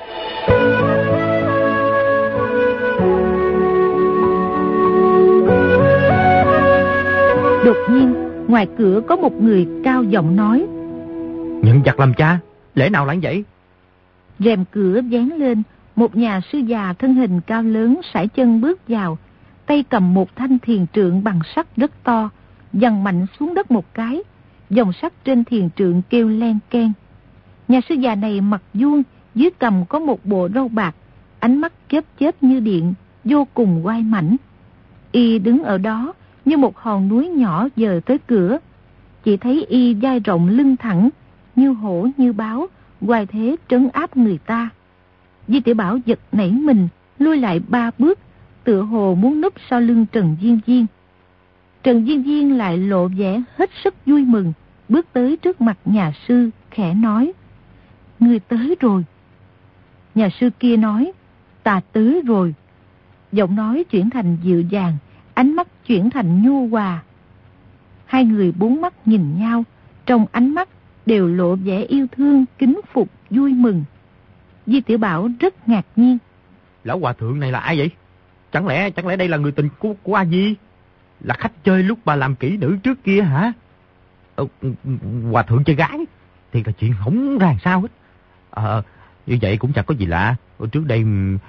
Đột nhiên, ngoài cửa có một người cao giọng nói: Nhận giặc làm cha, lẽ nào lãng vậy? Rèm cửa vén lên, một nhà sư già thân hình cao lớn sải chân bước vào, tay cầm một thanh thiền trượng bằng sắt rất to, giằng mạnh xuống đất một cái, dòng sắt trên thiền trượng kêu len keng. Nhà sư già này mặt vuông, dưới cằm có một bộ râu bạc, ánh mắt chớp chớp như điện, vô cùng oai mãnh. Y đứng ở đó như một hòn núi nhỏ dời tới cửa, chỉ thấy y vai rộng lưng thẳng, như hổ như báo, oai thế trấn áp người ta. Di Tiểu Bảo giật nảy mình, lui lại ba bước, tựa hồ muốn núp sau lưng Trần Diên Diên. Trần Diên Diên lại lộ vẻ hết sức vui mừng, bước tới trước mặt nhà sư, khẽ nói: Ngươi tới rồi. Nhà sư kia nói: Ta tới rồi. Giọng nói chuyển thành dịu dàng, ánh mắt chuyển thành nhu hòa. Hai người bốn mắt nhìn nhau, trong ánh mắt đều lộ vẻ yêu thương, kính phục, vui mừng. Di Tiểu Bảo rất ngạc nhiên: Lão hòa thượng này là ai vậy? Chẳng lẽ chẳng lẽ đây là người tình của, của A Di? Là khách chơi lúc bà làm kỹ nữ trước kia hả? Ờ, hòa thượng chơi gái thì là chuyện không ra sao hết. Ờ, như vậy cũng chẳng có gì lạ. Trước đây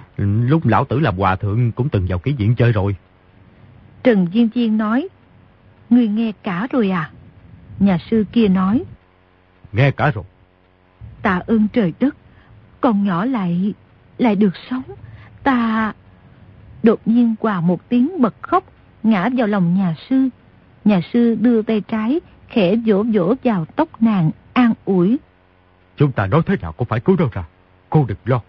lúc lão tử làm hòa thượng cũng từng vào ký viện chơi rồi. Trần Diên Diên nói: Ngươi nghe cả rồi à? Nhà sư kia nói: Nghe cả rồi. Tạ ơn trời đất, con nhỏ lại lại được sống. Ta... Đột nhiên qua một tiếng bật khóc, ngã vào lòng nhà sư. Nhà sư đưa tay trái khẽ vỗ vỗ vào tóc nàng, an ủi: Chúng ta nói thế nào cũng phải cứu đâu ra, cô đừng lo.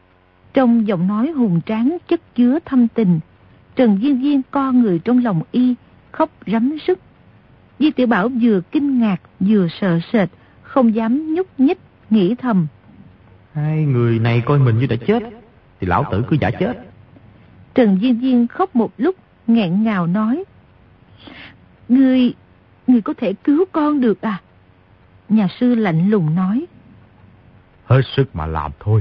Trong giọng nói hùng tráng chất chứa thâm tình, Trần Diên Diên co người trong lòng y, khóc rắm rứt. Di Tiểu Bảo vừa kinh ngạc vừa sợ sệt, không dám nhúc nhích, nghĩ thầm: Hai người này coi mình như đã chết, thì lão tử cứ giả chết. Trần Diên Diên khóc một lúc, nghẹn ngào nói: Ngươi, ngươi có thể cứu con được à? Nhà sư lạnh lùng nói: Hết sức mà làm thôi.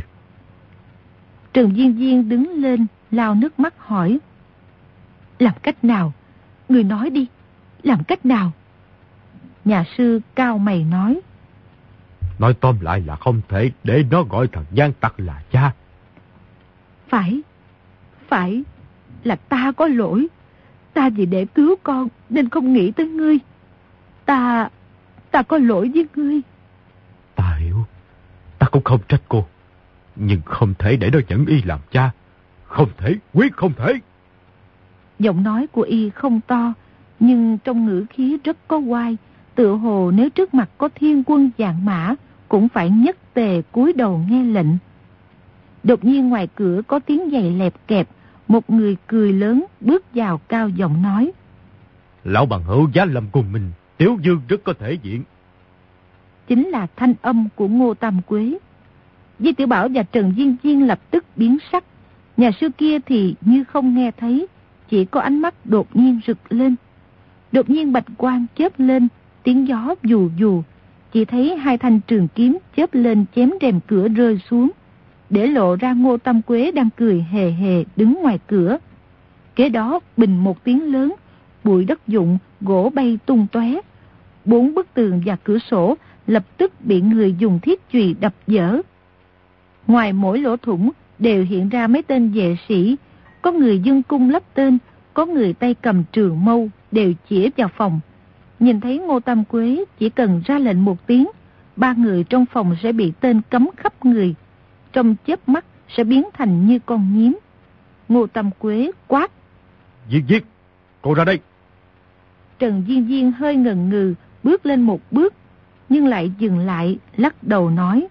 Trần Diên Diên đứng lên, lau nước mắt hỏi: Làm cách nào? Ngươi nói đi, làm cách nào? Nhà sư cao mày nói: Nói tóm lại là không thể để nó gọi thằng gian tặc là cha. Phải, phải là ta có lỗi. Ta vì để cứu con nên không nghĩ tới ngươi. Ta, ta có lỗi với ngươi. Ta hiểu, ta cũng không trách cô. Nhưng không thể để nó dẫn y làm cha. Không thể, quyết không thể. Giọng nói của y không to, nhưng trong ngữ khí rất có oai, tựa hồ nếu trước mặt có thiên quân vạn mã cũng phải nhất tề cúi đầu nghe lệnh. Đột nhiên ngoài cửa có tiếng giày lẹp kẹp, một người cười lớn bước vào cao giọng nói: Lão bằng hữu giá lâm cùng mình, Tiểu Dương rất có thể diện. Chính là thanh âm của Ngô Tam Quế. Di Tiểu Bảo và Trần Diên Diên lập tức biến sắc. Nhà sư kia thì như không nghe thấy, chỉ có ánh mắt đột nhiên rực lên. Đột nhiên bạch quang chớp lên, tiếng gió dù dù, chỉ thấy hai thanh trường kiếm chớp lên chém rèm cửa rơi xuống, để lộ ra Ngô Tam Quế đang cười hề hề đứng ngoài cửa. Kế đó bình một tiếng lớn, bụi đất dụng, gỗ bay tung tóe. Bốn bức tường và cửa sổ lập tức bị người dùng thiết chùy đập vỡ. Ngoài mỗi lỗ thủng đều hiện ra mấy tên vệ sĩ, có người dương cung lắp tên, có người tay cầm trường mâu đều chĩa vào phòng. Nhìn thấy Ngô Tam Quế chỉ cần ra lệnh một tiếng, ba người trong phòng sẽ bị tên cấm khắp người, trong chớp mắt sẽ biến thành như con nhím. Ngô Tam Quế quát: Diên Diên, cô ra đây. Trần Diên Diên hơi ngần ngừ bước lên một bước, nhưng lại dừng lại, lắc đầu nói: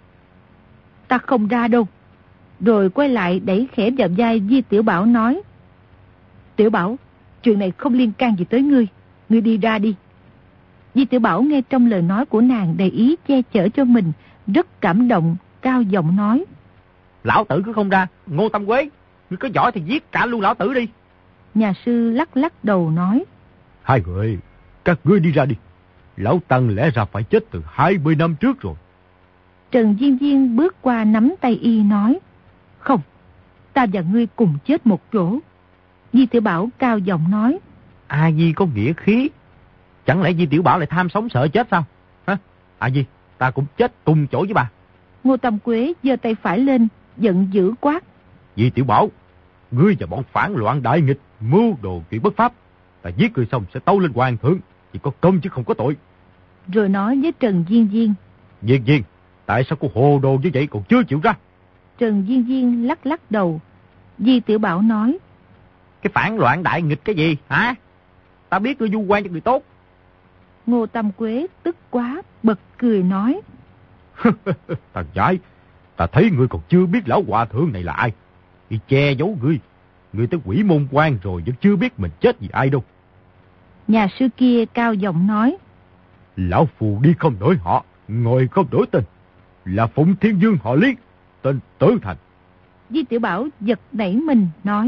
Ta không ra đâu. Rồi quay lại đẩy khẽ vào vai Di Tiểu Bảo nói: Tiểu Bảo, chuyện này không liên can gì tới ngươi, ngươi đi ra đi. Di Tiểu Bảo nghe trong lời nói của nàng đầy ý che chở cho mình, rất cảm động, cao giọng nói: Lão tử cứ không ra, Ngô Tam Quế, ngươi có giỏi thì giết cả luôn lão tử đi. Nhà sư lắc lắc đầu nói: Hai người, các ngươi đi ra đi. Lão Tăng lẽ ra phải chết từ hai mươi năm trước rồi. Trần Diên Diên bước qua nắm tay y nói: Không, ta và ngươi cùng chết một chỗ. Di Tiểu Bảo cao giọng nói: A Di có nghĩa khí, chẳng lẽ Di Tiểu Bảo lại tham sống sợ chết sao? Hả? A Di, ta cũng chết cùng chỗ với bà. Ngô Tam Quế giơ tay phải lên, giận dữ quát: Di Tiểu Bảo, ngươi và bọn phản loạn đại nghịch mưu đồ chuyện bất pháp, ta giết ngươi xong sẽ tâu lên hoàng thượng, chỉ có công chứ không có tội. Rồi nói với Trần Diên Diên: Diên Diên, tại sao cô hồ đồ như vậy còn chưa chịu ra? Trần Diên Diên lắc lắc đầu. Di Tiểu Bảo nói: Cái phản loạn đại nghịch cái gì hả? Ta biết ngươi du quan cho người tốt. Ngô Tam Quế tức quá, bật cười nói: Thằng dại, ta thấy ngươi còn chưa biết lão hòa thượng này là ai. Đi che giấu ngươi, ngươi tới Quỷ Môn Quan rồi vẫn chưa biết mình chết vì ai đâu. Nhà sư kia cao giọng nói: Lão phù đi không đổi họ, ngồi không đổi tên, là Phụng Thiên Dương họ Lý, tên Tử Thành. Di Tiểu Bảo giật nảy mình nói: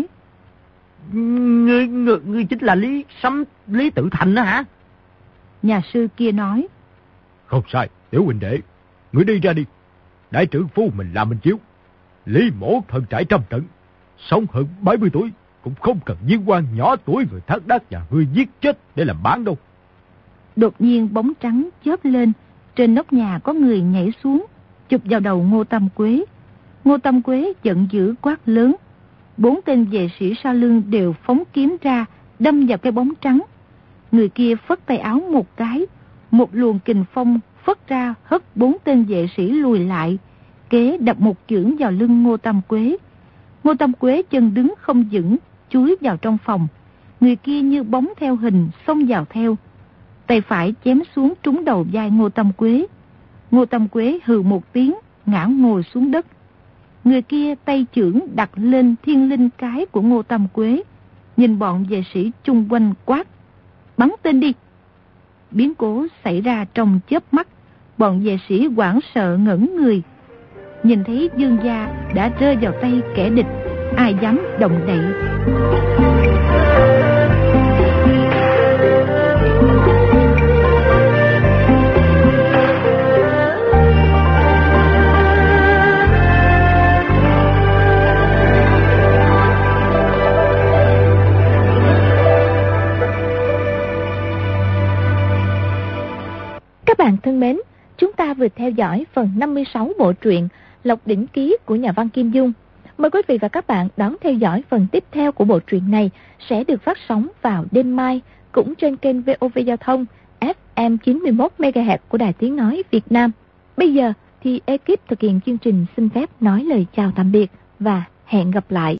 Ngươi, ngươi, ngươi chính là Lý Sấm Lý Tử Thành đó hả? Nhà sư kia nói: Không sai, Tiểu huynh đệ, ngươi đi ra đi. Đại trưởng phu mình làm mình chiếu. Lý mổ thần trải trăm trận, sống hơn bảy mươi tuổi, cũng không cần viên quan nhỏ tuổi người thác đác và ngươi giết chết để làm bán đâu. Đột nhiên bóng trắng chớp lên, trên nóc nhà có người nhảy xuống, chụp vào đầu Ngô Tam Quế. Ngô Tam Quế giận dữ quát lớn. Bốn tên vệ sĩ sau lưng đều phóng kiếm ra, đâm vào cái bóng trắng. Người kia phất tay áo một cái, một luồng kình phong phất ra hất bốn tên vệ sĩ lùi lại, kế đập một chưởng vào lưng Ngô Tam Quế. Ngô Tam Quế chân đứng không vững, chúi vào trong phòng. Người kia như bóng theo hình xông vào theo. Tay phải chém xuống trúng đầu vai Ngô Tam Quế. Ngô Tam Quế hừ một tiếng, ngã ngồi xuống đất. Người kia tay chưởng đặt lên thiên linh cái của Ngô Tam Quế, nhìn bọn vệ sĩ chung quanh quát: Bắn tên đi! Biến cố xảy ra trong chớp mắt, bọn vệ sĩ hoảng sợ ngẩn người. Nhìn thấy Dương gia đã rơi vào tay kẻ địch, ai dám động đậy. Các bạn thân mến, chúng ta vừa theo dõi phần năm mươi sáu bộ truyện Lộc Đỉnh Ký của nhà văn Kim Dung. Mời quý vị và các bạn đón theo dõi phần tiếp theo của bộ truyện này sẽ được phát sóng vào đêm mai, cũng trên kênh vê o vê Giao thông ép em chín mươi mốt mê ga héc của Đài Tiếng Nói Việt Nam. Bây giờ thì ekip thực hiện chương trình xin phép nói lời chào tạm biệt và hẹn gặp lại.